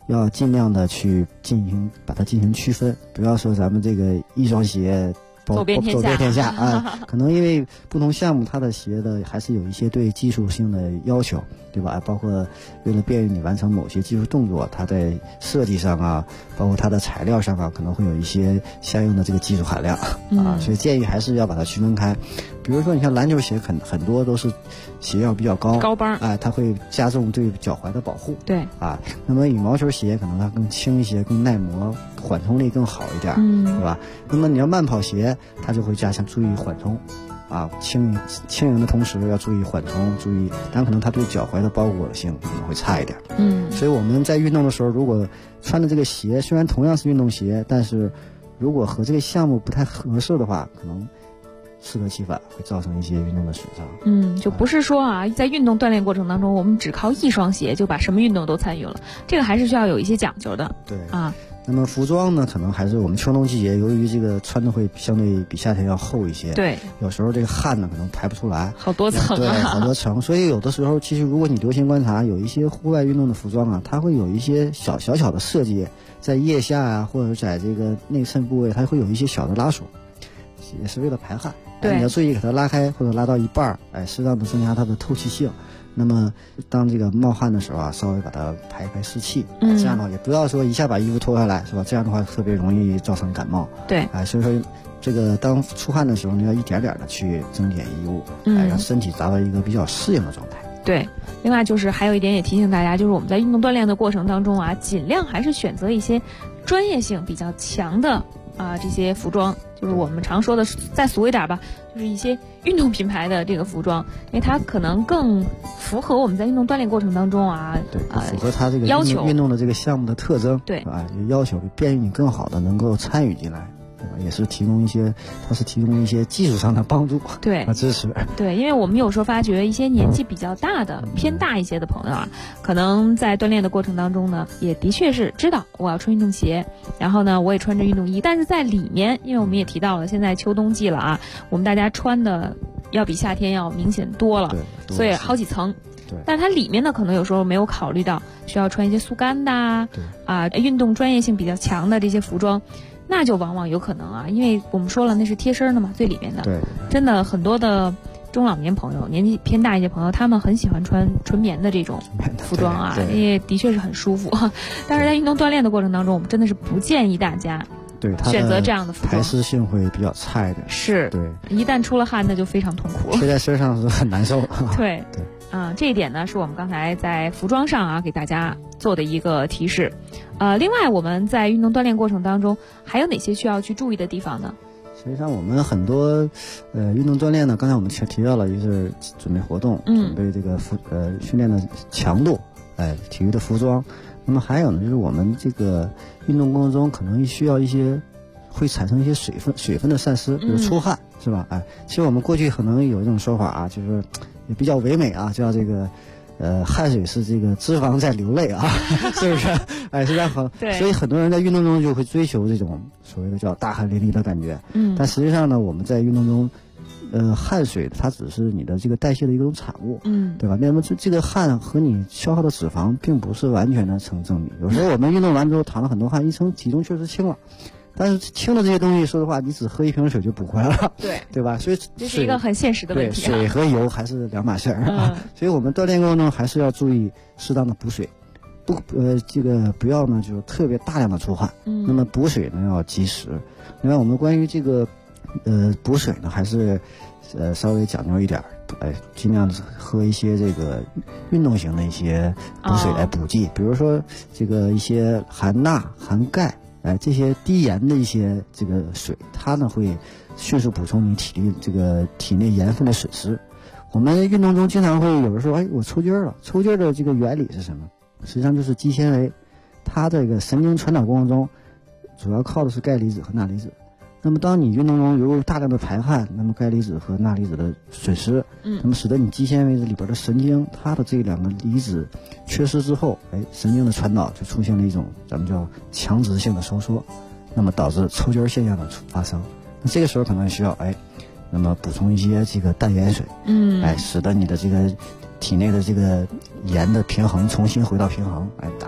Speaker 15: 要尽量的去把它进行区分，不要说咱们这个一双鞋
Speaker 14: 走遍
Speaker 15: 天下啊，可能因为不同项目它的鞋的还是有一些对技术性的要求，对吧？包括为了便于你完成某些技术动作，它在设计上啊，包括它的材料上啊，可能会有一些相应的这个技术含量啊，所以建议还是要把它区分开。比如说你像篮球鞋很多都是鞋料比较高
Speaker 14: 帮，
Speaker 15: 哎，它会加重对脚踝的保护，
Speaker 14: 对
Speaker 15: 啊，那么羽毛球鞋可能它更轻一些，更耐磨，缓冲力更好一点，对吧？那么你要慢跑鞋，它就会加强注意缓冲，啊，轻盈的同时要注意缓冲，但可能它对脚踝的包裹性可能会差一点。所以我们在运动的时候，如果穿的这个鞋虽然同样是运动鞋，但是如果和这个项目不太合适的话，可能适得其反，会造成一些运动的损伤。
Speaker 14: 就不是说啊，在运动锻炼过程当中，我们只靠一双鞋就把什么运动都参与了，这个还是需要有一些讲究的。
Speaker 15: 对
Speaker 14: 啊。
Speaker 15: 那么服装呢，可能还是我们秋冬季节，由于这个穿的会相对比夏天要厚一些，
Speaker 14: 对，
Speaker 15: 有时候这个汗呢可能排不出来，
Speaker 14: 好多层
Speaker 15: 对，好多层，所以有的时候其实如果你留心观察，有一些户外运动的服装啊，它会有一些小的设计，在腋下啊，或者在这个内衬部位，它会有一些小的拉锁，也是为了排汗。
Speaker 14: 对，
Speaker 15: 你要注意给它拉开或者拉到一半，哎，适当的增加它的透气性。那么当这个冒汗的时候啊，稍微把它排一排湿气，这样的话也不要说一下把衣服脱下来，是吧？这样的话特别容易造成感冒。
Speaker 14: 对，
Speaker 15: 所以说这个当出汗的时候，你要一点点的去增减衣物，让身体达到一个比较适应的状态。
Speaker 14: 对，另外就是还有一点也提醒大家，就是我们在运动锻炼的过程当中啊，尽量还是选择一些专业性比较强的这些服装，就是我们常说的再俗一点吧，就是一些运动品牌的这个服装，因为它可能更符合我们在运动锻炼过程当中
Speaker 15: 符合它这个
Speaker 14: 要求
Speaker 15: 运动的这个项目的特征，
Speaker 14: 对
Speaker 15: 要求便于你更好的能够参与进来。对吧？也是提供一些技术上的帮助，
Speaker 14: 对
Speaker 15: 和支持。
Speaker 14: 对，因为我们有时候发觉一些年纪比较大的、偏大一些的朋友啊，可能在锻炼的过程当中呢，也的确是知道我要穿运动鞋，然后呢，我也穿着运动衣，但是在里面，因为我们也提到了，现在秋冬季了啊，我们大家穿的要比夏天要明显多了，所以好几层。
Speaker 15: 对，
Speaker 14: 但它里面呢，可能有时候没有考虑到需要穿一些速干的运动专业性比较强的这些服装。那就往往有可能啊，因为我们说了那是贴身的嘛，最里面的。
Speaker 15: 对，
Speaker 14: 真的很多的中老年朋友，年纪偏大一些朋友，他们很喜欢穿纯棉的这种服装啊，也的确是很舒服。但是在运动锻炼的过程当中，我们真的是不建议大家选择这样的服装，
Speaker 15: 排湿性会比较差一点。
Speaker 14: 是，
Speaker 15: 对，
Speaker 14: 一旦出了汗，那就非常痛苦，
Speaker 15: 贴在身上是很难受。
Speaker 14: 对。这一点呢，是我们刚才在服装上给大家做的一个提示。另外我们在运动锻炼过程当中，还有哪些需要去注意的地方呢？
Speaker 15: 实际上我们很多运动锻炼呢，刚才我们提到了，一个是准备活动，准备这个训练的强度，体育的服装。那么还有呢，就是我们这个运动过程中可能需要一些会产生一些水分的散失，比如出汗，是吧？其实我们过去可能有一种说法就是也比较唯美啊，叫这个汗水是这个脂肪在流泪啊，是不是？是这样很，所以很多人在运动中就会追求这种所谓的叫大汗淋漓的感觉。但实际上呢，我们在运动中，汗水它只是你的这个代谢的一种产物，对吧？那么这个汗和你消耗的脂肪并不是完全的成正比。有时候我们运动完之后淌了很多汗，一称体重确实轻了。但是轻的这些东西，说实话，你只喝一瓶水就补回来了，对吧？所以
Speaker 14: 这是一个很现实的问题。
Speaker 15: 对，水和油还是两码事儿所以我们锻炼过程中还是要注意适当的补水，这个不要呢就是特别大量的出汗。那么补水呢要及时。另外，我们关于这个补水呢，还是稍微讲究一点，尽量喝一些这个运动型的一些补水来补剂，比如说这个一些含钠、含钙。这些低盐的一些这个水，它呢会迅速补充你体内盐分的损失。我们运动中经常会有人说，我抽筋了。抽筋的这个原理是什么？实际上就是肌纤维，它这个神经传导过程中，主要靠的是钙离子和钠离子。那么当你运动中有大量的排汗，那么钙离子和钠离子的损失，那么使得你肌纤维里边的神经，它的这两个离子缺失之后，神经的传导就出现了一种咱们叫强直性的收缩，那么导致抽筋现象的发生。那这个时候可能需要那么补充一些这个淡盐水，使得你的这个体内的这个盐的平衡重新回到平衡，达到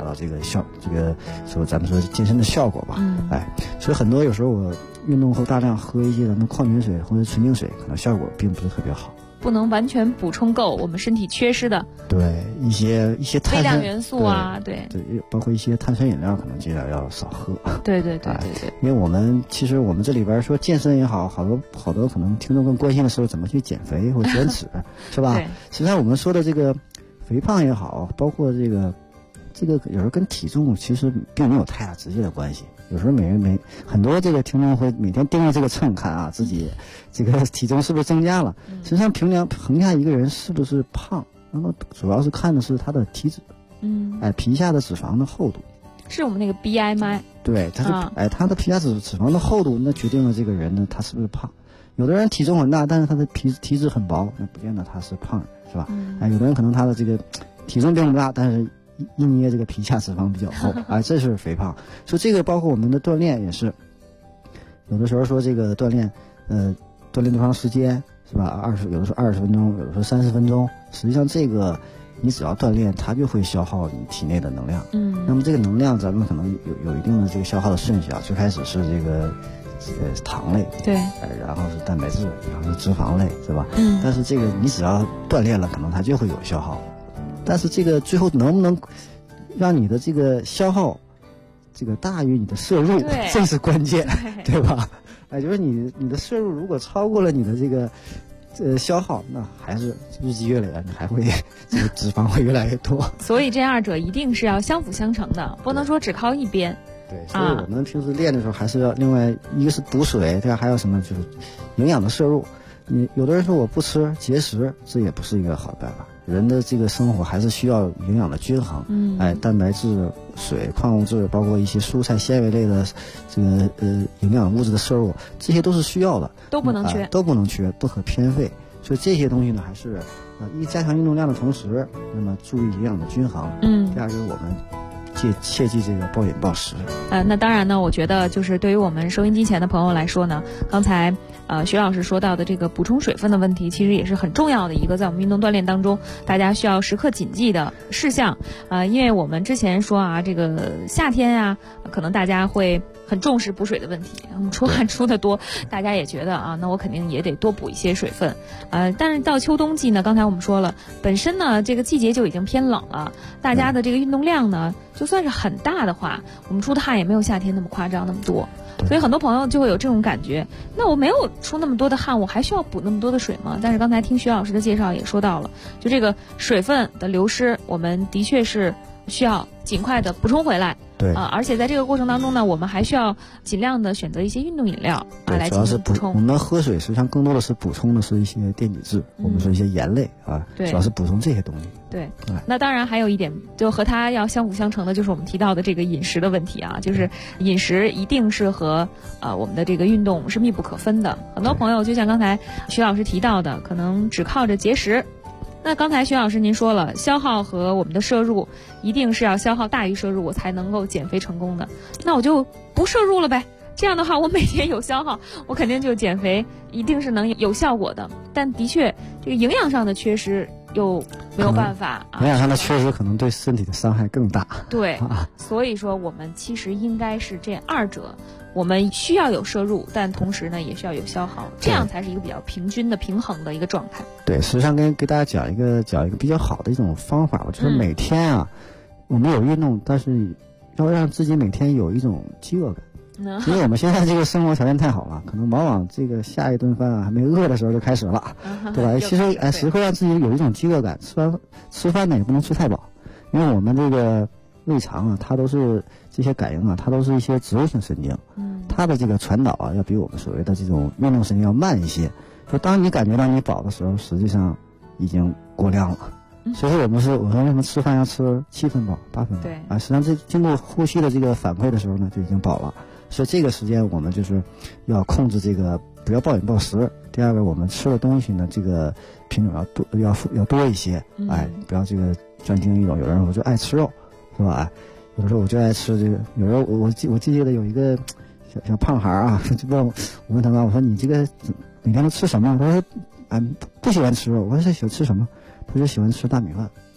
Speaker 15: 到这个说咱们说健身的效果吧。所以很多有时候我运动后大量喝一些咱们矿泉水或者纯净水，可能效果并不是特别好。
Speaker 14: 不能完全补充够我们身体缺失的，
Speaker 15: 对一些
Speaker 14: 微量元素啊，对，
Speaker 15: 包括一些碳酸饮料，可能尽量要少喝。
Speaker 14: 对，
Speaker 15: 因为我们这里边说健身也好，好多可能听众更关心的时候怎么去减肥或减脂，是吧？实际上我们说的这个肥胖也好，包括这个有时候跟体重其实并没有太大直接的关系。有时候很多这个听众会每天盯着这个秤看啊，自己这个体重是不是增加了。实际上衡价一个人是不是胖，那么主要是看的是他的体脂，皮下的脂肪的厚度，
Speaker 14: 是我们那个 BMI。
Speaker 15: 对，他的皮下脂肪的厚度，那决定了这个人呢他是不是胖。有的人体重很大，但是他的体脂很薄，那不见得他是胖人，是吧？有的人可能他的这个体重并不大，但是一捏这个皮下脂肪比较厚，这是肥胖。所以这个包括我们的锻炼也是，有的时候说这个锻炼多长时间是吧？有的时候20分钟，有的时候30分钟。实际上这个你只要锻炼，它就会消耗你体内的能量。那么这个能量咱们可能有一定的这个消耗的顺序啊。最开始是这个糖类，
Speaker 14: 对，
Speaker 15: 然后是蛋白质，然后是脂肪类，是吧？但是这个你只要锻炼了，可能它就会有消耗。但是这个最后能不能让你的这个消耗这个大于你的摄入，这是关键，对吧？就是你的摄入如果超过了你的这个消耗，那还是日积月累啊，你还会这个脂肪会越来越多。
Speaker 14: 所以这二者一定是要相辅相成的，不能说只靠一边。
Speaker 15: 对，所以我们平时练的时候还是要另外一个是补水，对吧？还有什么就是营养的摄入。你有的人说我不吃节食，这也不是一个好办法。人的这个生活还是需要营养的均衡，蛋白质、水、矿物质，包括一些蔬菜纤维类的这个营养物质的摄入，这些都是需要的，
Speaker 14: 都不能缺，
Speaker 15: 不可偏废。所以这些东西呢，还是一加强运动量的同时，那么注意营养的均衡。第二就是我们切记这个暴饮暴食。
Speaker 14: 那当然呢，我觉得就是对于我们收音机前的朋友来说呢，刚才徐老师说到的这个补充水分的问题，其实也是很重要的一个在我们运动锻炼当中大家需要时刻谨记的事项。因为我们之前说啊，这个夏天啊，可能大家会很重视补水的问题，我们出汗出的多，大家也觉得啊，那我肯定也得多补一些水分。但是到秋冬季呢，刚才我们说了，本身呢这个季节就已经偏冷了，大家的这个运动量呢，就算是很大的话，我们出的汗也没有夏天那么夸张那么多。所以很多朋友就会有这种感觉，那我没有出那么多的汗，我还需要补那么多的水吗？但是刚才听徐老师的介绍也说到了，就这个水分的流失，我们的确是需要尽快的补充回来。
Speaker 15: 对
Speaker 14: 而且在这个过程当中呢，我们还需要尽量的选择一些运动饮料来进行补充。
Speaker 15: 我们喝水实际上更多的是补充的是一些电解质，我们说一些盐类主要是补充这些东西。
Speaker 14: 对，那当然还有一点，就和它要相辅相成的，就是我们提到的这个饮食的问题啊，就是饮食一定是和我们的这个运动是密不可分的。很多朋友就像刚才徐老师提到的，可能只靠着节食。那刚才徐老师您说了，消耗和我们的摄入一定是要消耗大于摄入，我才能够减肥成功的。那我就不摄入了呗，这样的话我每天有消耗，我肯定就减肥一定是能有效果的。但的确这个营养上的缺失又没有办法，
Speaker 15: 营养上的缺失可能对身体的伤害更大。
Speaker 14: 对，所以说我们其实应该是这二者，我们需要有摄入，但同时呢也需要有消耗，这样才是一个比较平均的平衡的一个状态。
Speaker 15: 对，实际上给大家讲一个比较好的一种方法，我就是每天我们有运动，但是要让自己每天有一种饥饿感。因为我们现在这个生活条件太好了，可能往往这个下一顿饭还没饿的时候就开始了，对吧？其实时刻让自己有一种饥饿感，吃饭呢也不能吃太饱，因为我们这个胃肠它都是这些感应它都是一些植物性神经，它的这个传导要比我们所谓的这种运动神经要慢一些。就当你感觉到你饱的时候，实际上已经过量了。所以我说为什么吃饭要吃7分饱、8分饱？实际上这经过呼吸的这个反馈的时候呢，就已经饱了。所以这个时间我们就是要控制这个，不要暴饮暴食。第二个，我们吃的东西呢，这个品种要多一些，不要这个专精一种。有人我就爱吃肉，是吧？有的时候我就爱吃这个。有时候我记得有一个小胖孩就问我问他妈，我说你这个每天都吃什么？他说不喜欢吃肉。我说喜欢吃什么？他说喜欢吃大米饭。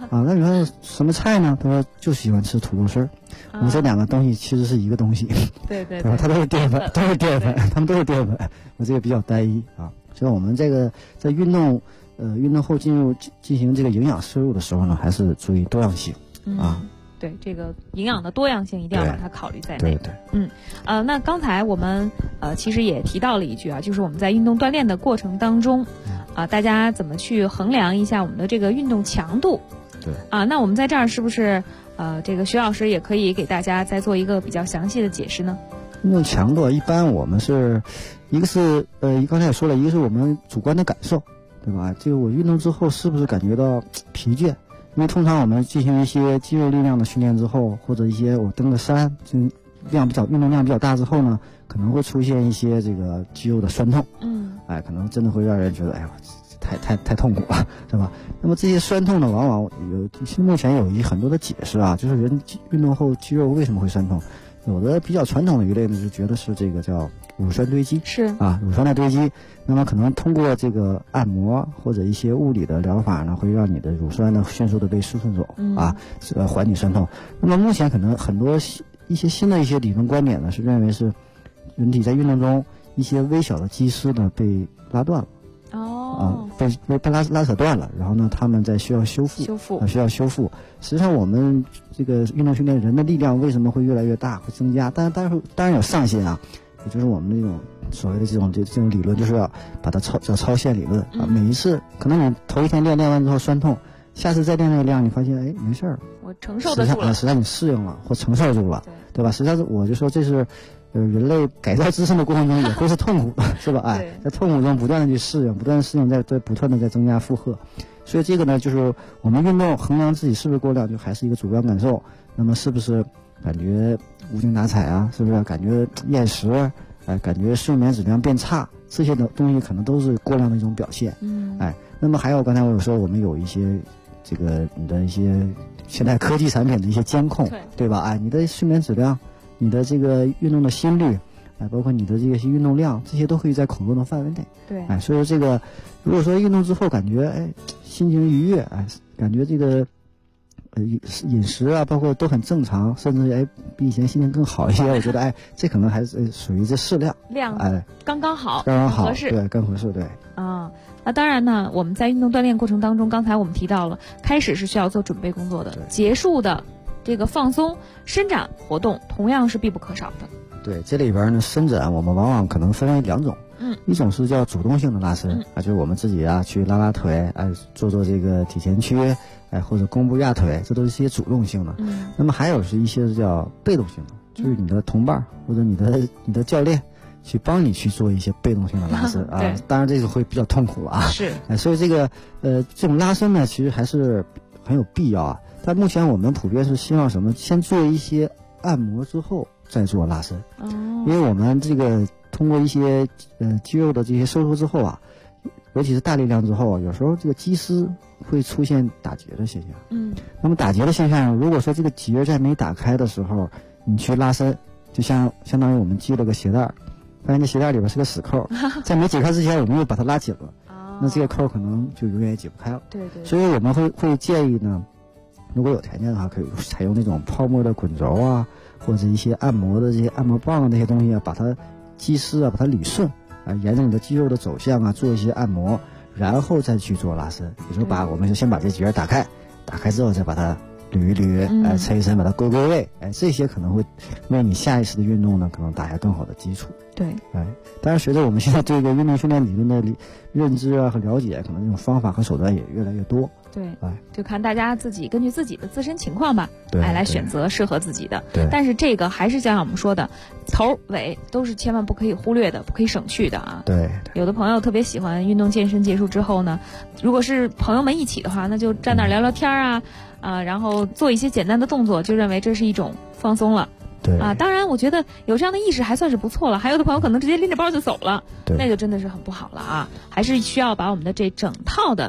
Speaker 15: 啊，那你说什么菜呢？他说就喜欢吃土豆丝儿。我们这两个东西其实是一个东西，
Speaker 14: 对，
Speaker 15: 它都是淀粉，他们都是淀粉。我这个比较单一啊，所以我们这个在运动后进行这个营养摄入的时候呢，还是注意多样性啊。
Speaker 14: 对，这个营养的多样性一定要把它考虑在内。
Speaker 15: 对。
Speaker 14: 那刚才我们其实也提到了一句啊，就是我们在运动锻炼的过程当中，大家怎么去衡量一下我们的这个运动强度？
Speaker 15: 对。
Speaker 14: 那我们在这儿是不是这个徐老师也可以给大家再做一个比较详细的解释呢？
Speaker 15: 运动强度一般我们是一个是刚才也说了，一个是我们主观的感受，对吧？就我运动之后是不是感觉到疲倦？因为通常我们进行一些肌肉力量的训练之后，或者一些我登个山，运动量比较大之后呢，可能会出现一些这个肌肉的酸痛。可能真的会让人觉得，哎呀，太痛苦了，是吧？那么这些酸痛呢，往往目前有很多的解释啊，就是人运动后肌肉为什么会酸痛？有的比较传统的一类呢，就觉得是这个叫乳酸堆积，
Speaker 14: 是
Speaker 15: 乳酸的堆积。那么可能通过这个按摩或者一些物理的疗法呢，会让你的乳酸呢迅速的被输送走缓解酸痛。那么目前可能很多一些新的一些理论观点呢，是认为是人体在运动中一些微小的肌丝呢被拉断了。被拉扯断了，然后呢，他们在需要修复。实际上，我们这个运动训练人的力量为什么会越来越大，会增加？当然有上限啊，也就是我们这种所谓的这种理论，就是要把它叫超限理论啊。每一次可能你头一天练完之后酸痛，下次再练那个量，你发现没事儿，
Speaker 14: 我承受得住了，
Speaker 15: 实际上你适应了或承受住了，对吧？实际上我就说这是。人类改造自身的过程中也会是痛苦的，是吧？在痛苦中不断的去适应，在不断的在增加负荷，所以这个呢，就是我们运动衡量自己是不是过量，就还是一个主观感受。那么是不是感觉无精打采啊？是不是感觉厌食？感觉睡眠质量变差？这些的东西可能都是过量的一种表现。那么还有刚才我有说，我们有一些这个你的一些现代科技产品的一些监控，对吧？你的睡眠质量。你的这个运动的心率，包括你的这个运动量，这些都可以在可控的范围内。
Speaker 14: 对，
Speaker 15: 所以说这个，如果说运动之后感觉心情愉悦，感觉这个饮食啊，包括都很正常，甚至比以前心情更好一些，我觉得这可能还是属于这适量，
Speaker 14: 刚刚好，
Speaker 15: 合适，对，更合适，对。
Speaker 14: 那当然呢，我们在运动锻炼过程当中，刚才我们提到了，开始是需要做准备工作的，结束的。这个放松伸展活动同样是必不可少的。
Speaker 15: 对，这里边呢，伸展我们往往可能分为两种，一种是叫主动性的拉伸，就是我们自己去拉腿，做这个体前屈，或者弓步压腿，这都是一些主动性的。那么还有是一些是叫被动性的，就是你的同伴或者你的教练去帮你去做一些被动性的拉伸当然这个会比较痛苦了
Speaker 14: 是，
Speaker 15: 所以这个这种拉伸呢，其实还是很有必要啊。但目前我们普遍是希望什么？先做一些按摩之后再做拉伸，因为我们这个通过一些肌肉的这些收缩之后尤其是大力量之后有时候这个肌丝会出现打结的现象。那么打结的现象，如果说这个结在没打开的时候，你去拉伸，就相当于我们系了个鞋带，发现这鞋带里边是个死扣，在没解开之前，我们又把它拉紧了，那这个扣可能就永远也解不开了。
Speaker 14: 对，
Speaker 15: 所以我们会建议呢。如果有条件的话，可以采用那种泡沫的滚轴或者一些按摩的这些按摩棒那些东西把它肌丝把它捋顺沿着你的肌肉的走向做一些按摩，然后再去做拉伸。比如说我们先把这结打开之后再把它捋一捋，抻一抻，把它归位，这些可能会为你下一次的运动呢可能打下更好的基础。
Speaker 14: 对，
Speaker 15: 当然随着我们现在对这个运动训练理论的认知和了解，可能这种方法和手段也越来越多。
Speaker 14: 对，就看大家根据自己的自身情况吧，来选择适合自己的。
Speaker 15: 对，
Speaker 14: 但是这个还是像我们说的，头尾都是千万不可以忽略的，不可以省去的啊。
Speaker 15: 对，
Speaker 14: 有的朋友特别喜欢运动健身结束之后呢，如果是朋友们一起的话，那就站那聊聊天然后做一些简单的动作，就认为这是一种放松了。
Speaker 15: 对
Speaker 14: 当然我觉得有这样的意识还算是不错了，还有的朋友可能直接拎着包就走了，那就真的是很不好了还是需要把我们的这整套的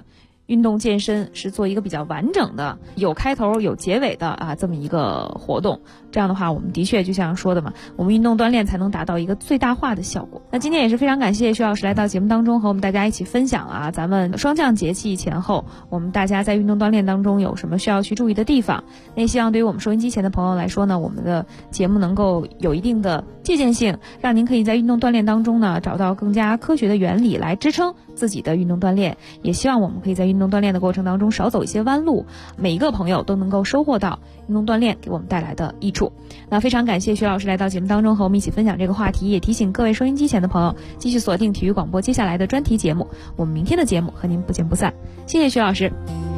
Speaker 14: 运动健身是做一个比较完整的、有开头有结尾的这么一个活动。这样的话，我们的确就像说的嘛，我们运动锻炼才能达到一个最大化的效果。那今天也是非常感谢徐老师来到节目当中，和我们大家一起分享咱们霜降节气前后，我们大家在运动锻炼当中有什么需要去注意的地方。那也希望对于我们收音机前的朋友来说呢，我们的节目能够有一定的借鉴性，让您可以在运动锻炼当中呢找到更加科学的原理来支撑自己的运动锻炼。也希望我们可以在运动锻炼的过程当中少走一些弯路，每一个朋友都能够收获到运动锻炼给我们带来的益处。那非常感谢徐老师来到节目当中和我们一起分享这个话题，也提醒各位收音机前的朋友继续锁定体育广播接下来的专题节目，我们明天的节目和您不见不散。谢谢徐老师。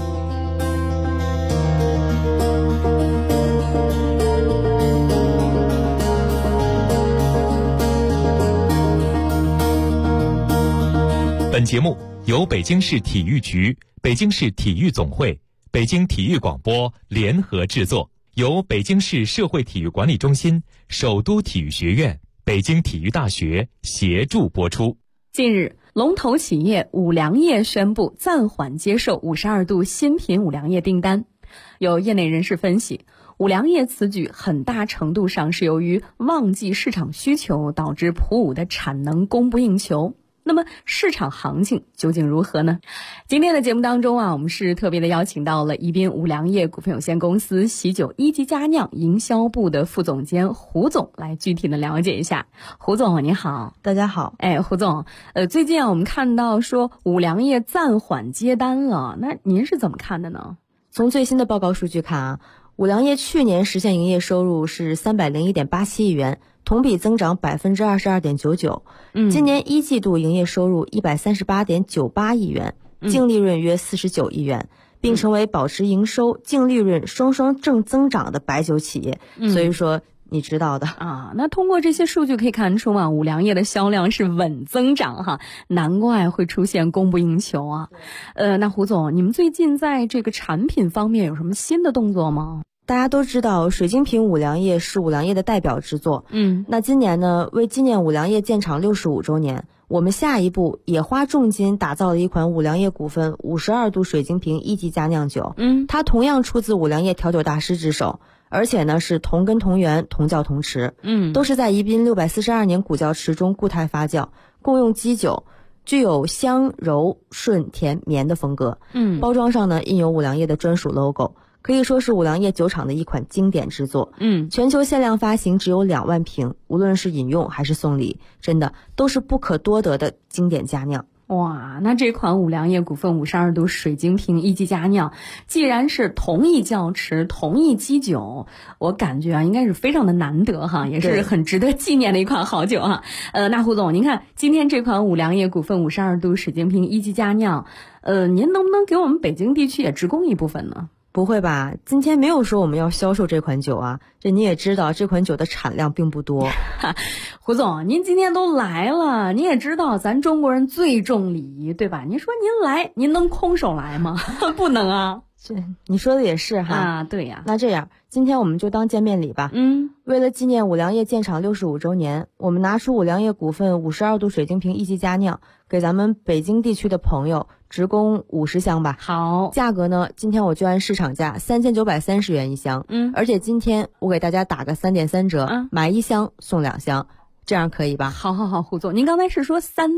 Speaker 13: 本节目由北京市体育局、北京市体育总会、北京体育广播联合制作，由北京市社会体育管理中心、首都体育学院、北京体育大学协助播出。
Speaker 16: 近日，龙头企业五粮液宣布暂缓接受52度新品五粮液订单。有业内人士分析，五粮液此举很大程度上是由于旺季市场需求导致普五的产能供不应求。那么市场行情究竟如何呢？今天的节目当中我们是特别的邀请到了宜宾五粮液股份有限公司喜酒一级佳酿营销部的副总监胡总来具体的了解一下。胡总你好。
Speaker 17: 大家好。
Speaker 16: 胡总，最近我们看到说五粮液暂缓接单了，那您是怎么看的呢？
Speaker 17: 从最新的报告数据看五粮液去年实现营业收入是301.87亿元，同比增长22.99%。今年一季度营业收入138.98亿元，净利润约49亿元，并成为保持营收、净利润双双正增长的白酒企业。所以说你知道的
Speaker 16: 那通过这些数据可以看出五粮液的销量是稳增长难怪会出现供不应求那胡总，你们最近在这个产品方面有什么新的动作吗？
Speaker 17: 大家都知道水晶瓶五粮液是五粮液的代表之作。那今年呢，为纪念五粮液建厂65周年，我们下一步也花重金打造了一款五粮液股份52度水晶瓶一级佳酿酒。它同样出自五粮液调酒大师之手，而且呢是同根同源同窖同池。都是在宜宾642年古窖池中固态发酵，共用基酒，具有香柔顺甜绵的风格。包装上呢印有五粮液的专属 logo，可以说是五粮液酒厂的一款经典之作。全球限量发行只有2万瓶，无论是饮用还是送礼，真的都是不可多得的经典佳酿。
Speaker 16: 哇，那这款五粮液股份52度水晶瓶一级佳酿，既然是同一窖池、同一基酒，我感觉应该是非常的难得也是很值得纪念的一款好酒那胡总，您看今天这款五粮液股份52度水晶瓶一级佳酿，您能不能给我们北京地区也直供一部分呢？
Speaker 17: 不会吧，今天没有说我们要销售这款酒这你也知道这款酒的产量并不多。
Speaker 16: 胡总，您今天都来了，您也知道咱中国人最重礼仪，对吧？您说您来，您能空手来吗？不能
Speaker 17: 你说的也是
Speaker 16: 对呀。
Speaker 17: 那这样今天我们就当见面礼吧。为了纪念五粮液建厂65周年，我们拿出五粮液股份52度水晶瓶一级佳酿，给咱们北京地区的朋友直供50箱吧。
Speaker 16: 好，
Speaker 17: 价格呢，今天我就按市场价3930元一箱。而且今天我给大家打个3.3折，买1箱送2箱。这样可以吧？
Speaker 16: 好，胡总，您刚才是说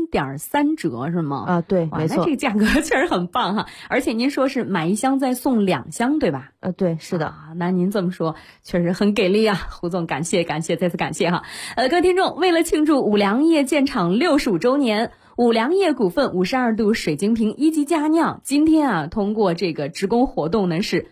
Speaker 16: 3.3折是吗？
Speaker 17: 对，没错。
Speaker 16: 那这个价格确实很棒而且您说是买1箱再送2箱，对吧？
Speaker 17: 对，是的。
Speaker 16: 那您这么说确实很给力胡总，感谢，再次感谢各位听众，为了庆祝五粮液建厂65周年，五粮液股份52度水晶瓶一级佳酿今天通过这个直供活动呢是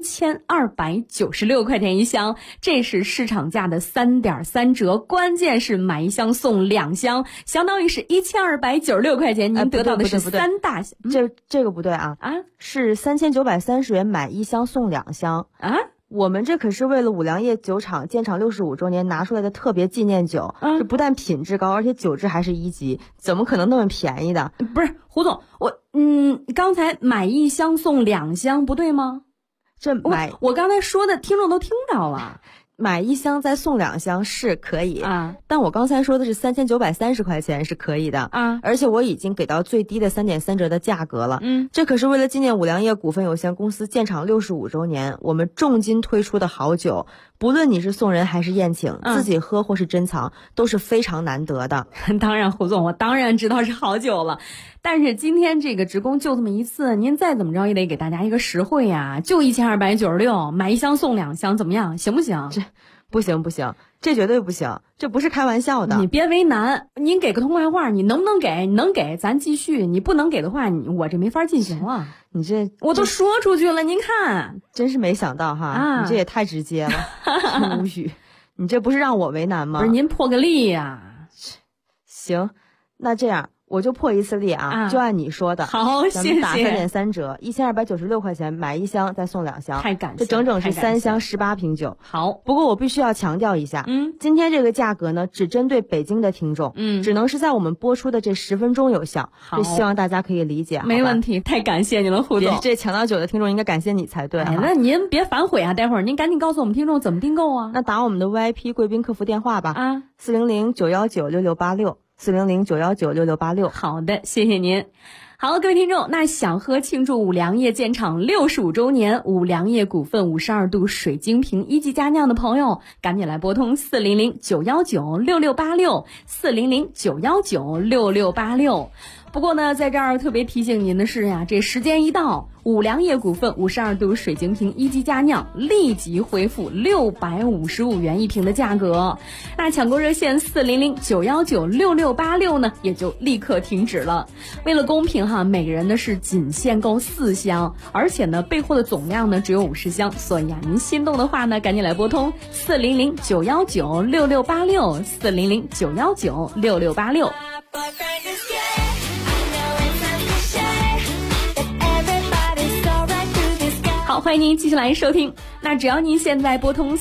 Speaker 16: 1296块钱一箱，这是市场价的3.3折，关键是买1箱送2箱，相当于是1296块钱，您得到的是3大箱。
Speaker 17: 这个不对是3930元买1箱送2箱我们这可是为了五粮液酒厂建厂65周年拿出来的特别纪念酒，这不但品质高，而且酒质还是1级，怎么可能那么便宜的？
Speaker 16: 不是胡总，刚才买1箱送2箱不对吗？
Speaker 17: 我
Speaker 16: 刚才说的听众都听到了。
Speaker 17: 买1箱再送2箱是可以啊，但我刚才说的是3930块钱是可以的啊，而且我已经给到最低的3.3折的价格了。这可是为了纪念五粮液股份有限公司建厂65周年，我们重金推出的好酒，不论你是送人还是宴请，自己喝或是珍藏，都是非常难得的。
Speaker 16: 当然，胡总，我当然知道是好酒了，但是今天这个职工就这么一次，您再怎么着也得给大家一个实惠呀，就1296，买1箱送2箱，怎么样？行不行？
Speaker 17: 不行，这绝对不行，这不是开玩笑的。
Speaker 16: 你别为难，您给个痛快话，你能不能给？你能给咱继续，你不能给的话，我这没法进行了。
Speaker 17: 你这
Speaker 16: 我都说出去了，您看，
Speaker 17: 真是没想到哈，你这也太直接了，无语。你这不是让我为难吗？
Speaker 16: 不是，您破个例呀。
Speaker 17: 行，那这样我就破一次例啊，就按你说的。
Speaker 16: 好，谢谢。
Speaker 17: 咱们打3.3折，1296块钱买1箱再送2箱，
Speaker 16: 太感谢，
Speaker 17: 这整整是3箱18瓶酒。
Speaker 16: 好，
Speaker 17: 不过我必须要强调一下，今天这个价格呢，只针对北京的听众，只能是在我们播出的这10分钟有效。好，希望大家可以理解。
Speaker 16: 没问题，太感谢你了，胡总。
Speaker 17: 这抢到酒的听众应该感谢你才对。
Speaker 16: 那您别反悔啊，待会儿您赶紧告诉我们听众怎么订购啊。
Speaker 17: 那打我们的 VIP 贵宾客服电话吧，400-919-6686，400-919-6686。
Speaker 16: 好的，谢谢您。好，各位听众，那想喝庆祝五粮液建厂65周年五粮液股份52度水晶瓶1级佳酿的朋友，赶紧来拨通400-919-6686，400-919-6686。不过呢，在这儿特别提醒您的是呀，这时间一到，五粮液股份52度水晶瓶1级佳酿立即恢复655元1瓶的价格。那抢购热线400-919-6686呢，也就立刻停止了。为了公平哈，每个人呢是仅限购4箱，而且呢备货的总量呢只有50箱，所以啊，您心动的话呢，赶紧来拨通400-919-6686，400-919-6686。好，欢迎您继续来收听。那只要您现在拨通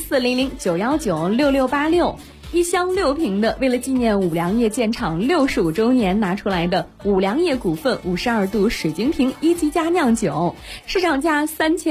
Speaker 16: 400-919-6686，一箱6瓶的，为了纪念五粮液建厂65周年拿出来的五粮液股份52度水晶瓶1级佳酿酒，市场价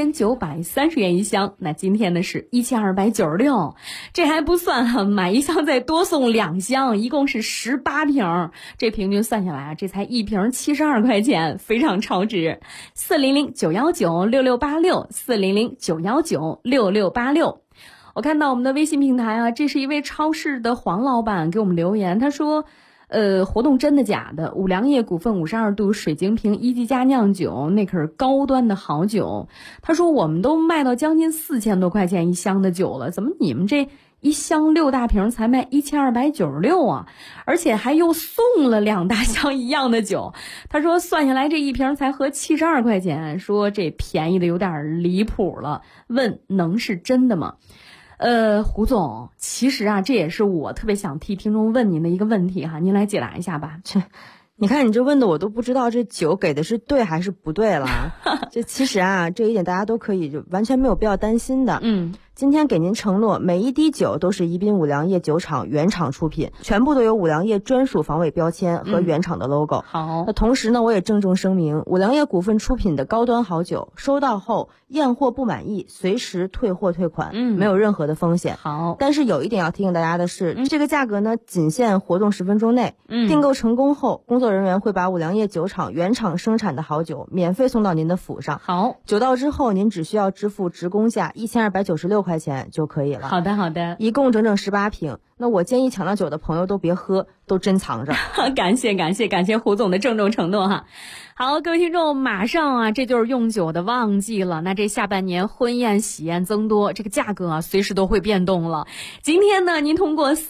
Speaker 16: 3930元1箱，那今天呢是1296，这还不算哈，买1箱再多送2箱，一共是18瓶，这平均算下来啊，这才1瓶72块钱，非常超值。400-919-6686，400-919-6686。我看到我们的微信平台啊，这是一位超市的黄老板给我们留言，他说活动真的假的？五粮液股份52度水晶瓶1级佳酿酒，那可是高端的好酒。他说我们都卖到将近4000多块钱1箱的酒了，怎么你们这1箱6大瓶才卖1296啊？而且还又送了2大箱一样的酒。他说算下来这1瓶才合72块钱，说这便宜的有点离谱了，问能是真的吗？胡总，其实啊，这也是我特别想替听众问您的一个问题哈，您来解答一下吧。
Speaker 17: 你看你这问的我都不知道这酒给的是对还是不对了。这其实啊，这一点大家都可以就完全没有必要担心的。今天给您承诺，每一滴酒都是宜宾五粮液酒厂原厂出品，全部都有五粮液专属防伪标签和原厂的 logo。好，那同时呢，我也郑重声明，五粮液股份出品的高端好酒，收到后验货不满意，随时退货退款，没有任何的风险。好，但是有一点要提醒大家的是，这个价格呢，仅限活动10分钟内。订购成功后，工作人员会把五粮液酒厂原厂生产的好酒免费送到您的府上。好，酒到之后，您只需要支付职工价1296块钱就可以了。好的，好的，一共整整18瓶。那我建议抢到酒的朋友都别喝，都珍藏着。
Speaker 16: 感谢胡总的郑重承诺哈。好，各位听众，马上啊，这就是用酒的旺季了。那这下半年婚宴喜宴增多，这个价格啊随时都会变动了。今天呢，您通过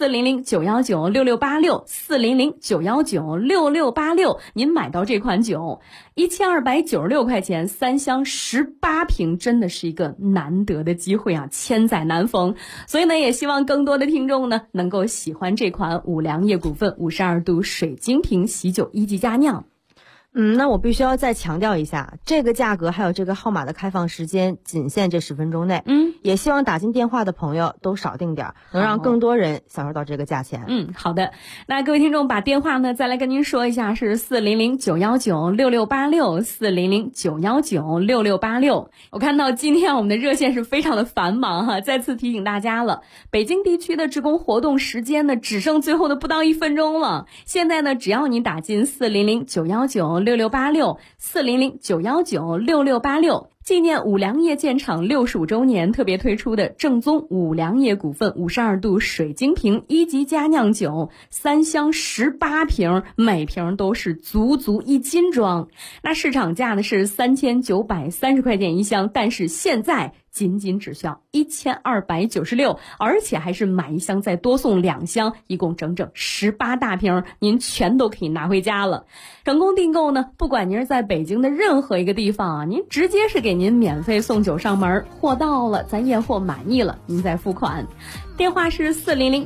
Speaker 16: 400-919-6686，400-919-6686，您买到这款酒1296块钱，3箱18瓶，真的是一个难得的机会啊，千载难逢。所以呢，也希望更多的听众呢能够喜欢这款五粮液股份52度水晶瓶喜酒1级佳酿。
Speaker 17: 那我必须要再强调一下，这个价格还有这个号码的开放时间仅限这10分钟内。也希望打进电话的朋友都少订点，能让更多人享受到这个价钱。
Speaker 16: 好的。那各位听众把电话呢再来跟您说一下，是400-919-6686，400-919-6686。我看到今天我们的热线是非常的繁忙哈，再次提醒大家了，北京地区的职工活动时间呢只剩最后的不到1分钟了。现在呢只要你打进400-919-6686，400-919-6686，纪念五粮液建厂65周年特别推出的正宗五粮液股份52度水晶瓶1级佳酿酒，3箱18瓶，每瓶都是足1斤装。那市场价呢是3930块钱一箱，但是现在仅只需要1296，而且还是买1箱再多送2箱，一共整18大瓶，您全都可以拿回家了。成功订购呢，不管您是在北京的任何一个地方啊，您直接是给您免费送酒上门，货到了咱验货满意了您再付款。电话是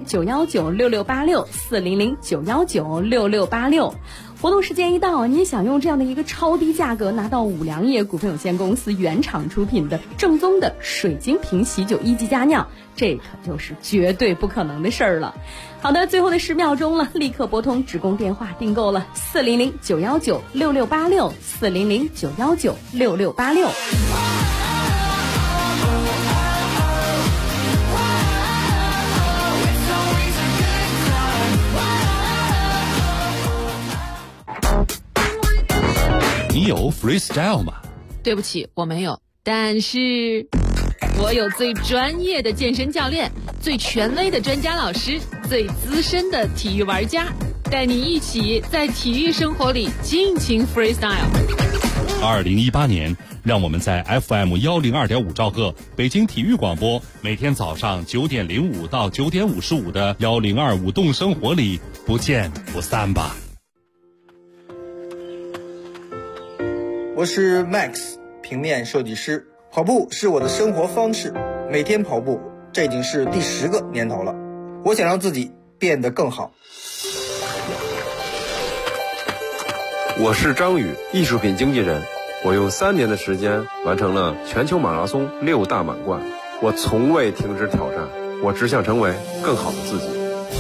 Speaker 16: 400-919-6686，400-919-6686。活动时间一到，您想用这样的一个超低价格拿到五粮液股份有限公司原厂出品的正宗的水晶瓶喜酒1级佳酿，这可就是绝对不可能的事儿了。好的，最后的10秒钟了，立刻拨通职工电话订购了400-919-6686，400-919-6686。
Speaker 3: 你有 freestyle 吗？
Speaker 18: 对不起，我没有，但是我有最专业的健身教练，最权威的专家老师，最资深的体育玩家，带你一起在体育生活里尽情 freestyle。
Speaker 3: 2018年，让我们在 FM 102.5兆赫北京体育广播，每天早上9点05到9点55的1025动生活里不见不散吧。
Speaker 19: 我是 Max， 平面设计师。跑步是我的生活方式，每天跑步，这已经是第10个年头了。我想让自己变得更好。
Speaker 20: 我是张宇，艺术品经纪人。我用3年的时间完成了全球马拉松6大满贯。我从未停止挑战，我只想成为更好的自己。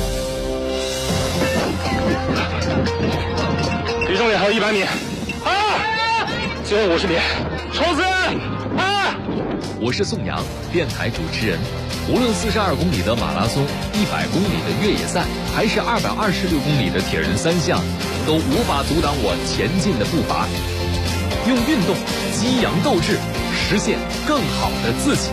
Speaker 3: 离终点还有100米。最后50米，冲刺！
Speaker 13: 我是宋阳，电台主持人。无论42公里的马拉松、100公里的越野赛，还是226公里的铁人3项，都无法阻挡我前进的步伐。用运动激扬斗志，实现更好的自己。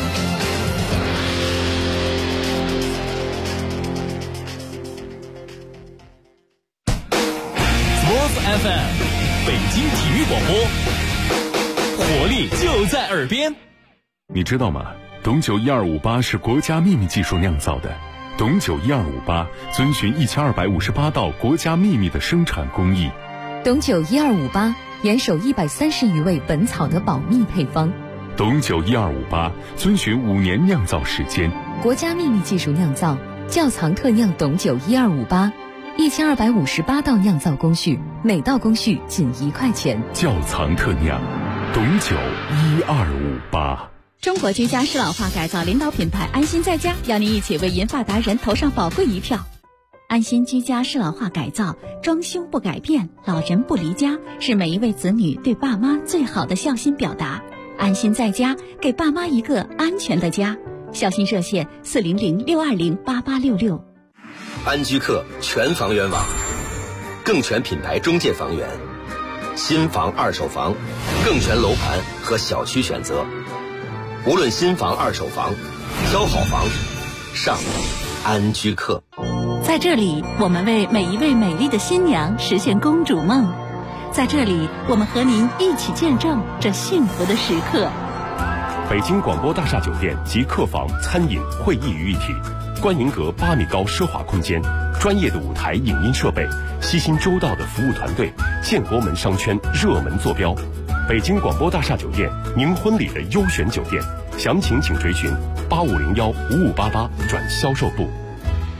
Speaker 21: Sports FM， 北京体育广播，活力就在耳边。
Speaker 22: 你知道吗？董酒1258是国家秘密技术酿造的。董酒1258遵循1258道国家秘密的生产工艺。
Speaker 12: 董酒1258严守130余味本草的保密配方。
Speaker 22: 董酒1258遵循5年酿造时间。
Speaker 12: 国家秘密技术酿造，窖藏特酿董酒1258，1258道酿造工序，每道工序仅1块钱。
Speaker 22: 窖藏特酿，董酒1258。
Speaker 23: 中国居家适老化改造领导品牌安心在家，邀您一起为银发达人投上宝贵一票。安心居家适老化改造，装修不改变，老人不离家，是每一位子女对爸妈最好的孝心表达。安心在家，给爸妈一个安全的家。孝心热线400-620-8866。
Speaker 24: 安居客全房源网，更全品牌中介房源，新房二手房，更全楼盘和小区选择。无论新房二手房，挑好房上安居客。
Speaker 23: 在这里，我们为每一位美丽的新娘实现公主梦。在这里，我们和您一起见证这幸福的时刻。
Speaker 22: 北京广播大厦酒店及客房、餐饮、会议于一体，观迎阁8米高奢华空间，专业的舞台影音设备，悉心周到的服务团队，建国门商圈热门坐标。北京广播大厦酒店，您婚礼的优选酒店，详情请垂询8501-5588转销售部。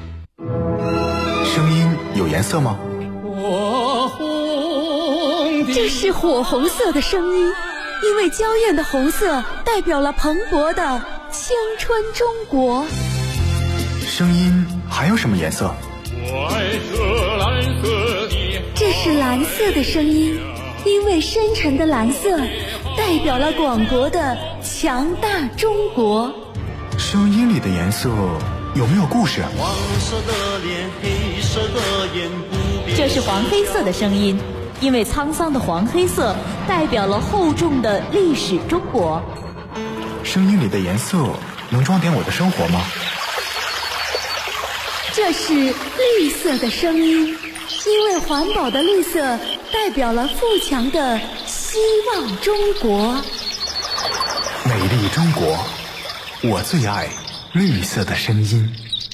Speaker 25: 声音有颜色吗？
Speaker 2: 我红的
Speaker 23: 这是火红色的声音，因为娇艳的红色代表了蓬勃的青春中国。
Speaker 5: 声音还有什么颜色？
Speaker 2: 我爱这蓝色的。
Speaker 23: 这是蓝色的声音，因为深沉的蓝色代表了广博的强大中国。
Speaker 5: 声音里的颜色有没有故事？
Speaker 2: 黄色的脸，黑色的眼，不变。
Speaker 23: 这是黄黑色的声音，因为沧桑的黄黑色代表了厚重的历史中国。
Speaker 5: 声音里的颜色能装点我的生活吗？
Speaker 23: 这是绿色的声音，因为环保的绿色代表了富强的希望中国。
Speaker 5: 美丽中国，我最爱绿色的声音。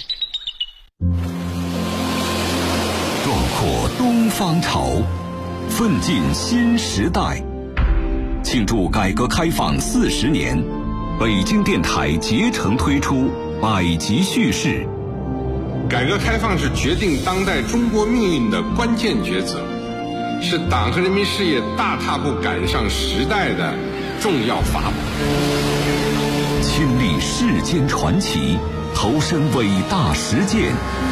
Speaker 1: 壮阔东方潮，奋进新时代。庆祝改革开放40年，北京电台竭诚推出百集叙事。
Speaker 6: 改革开放是决定当代中国命运的关键抉择，是党和人民事业大踏步赶上时代的重要法宝。
Speaker 1: 亲历世间传奇，投身伟大实践，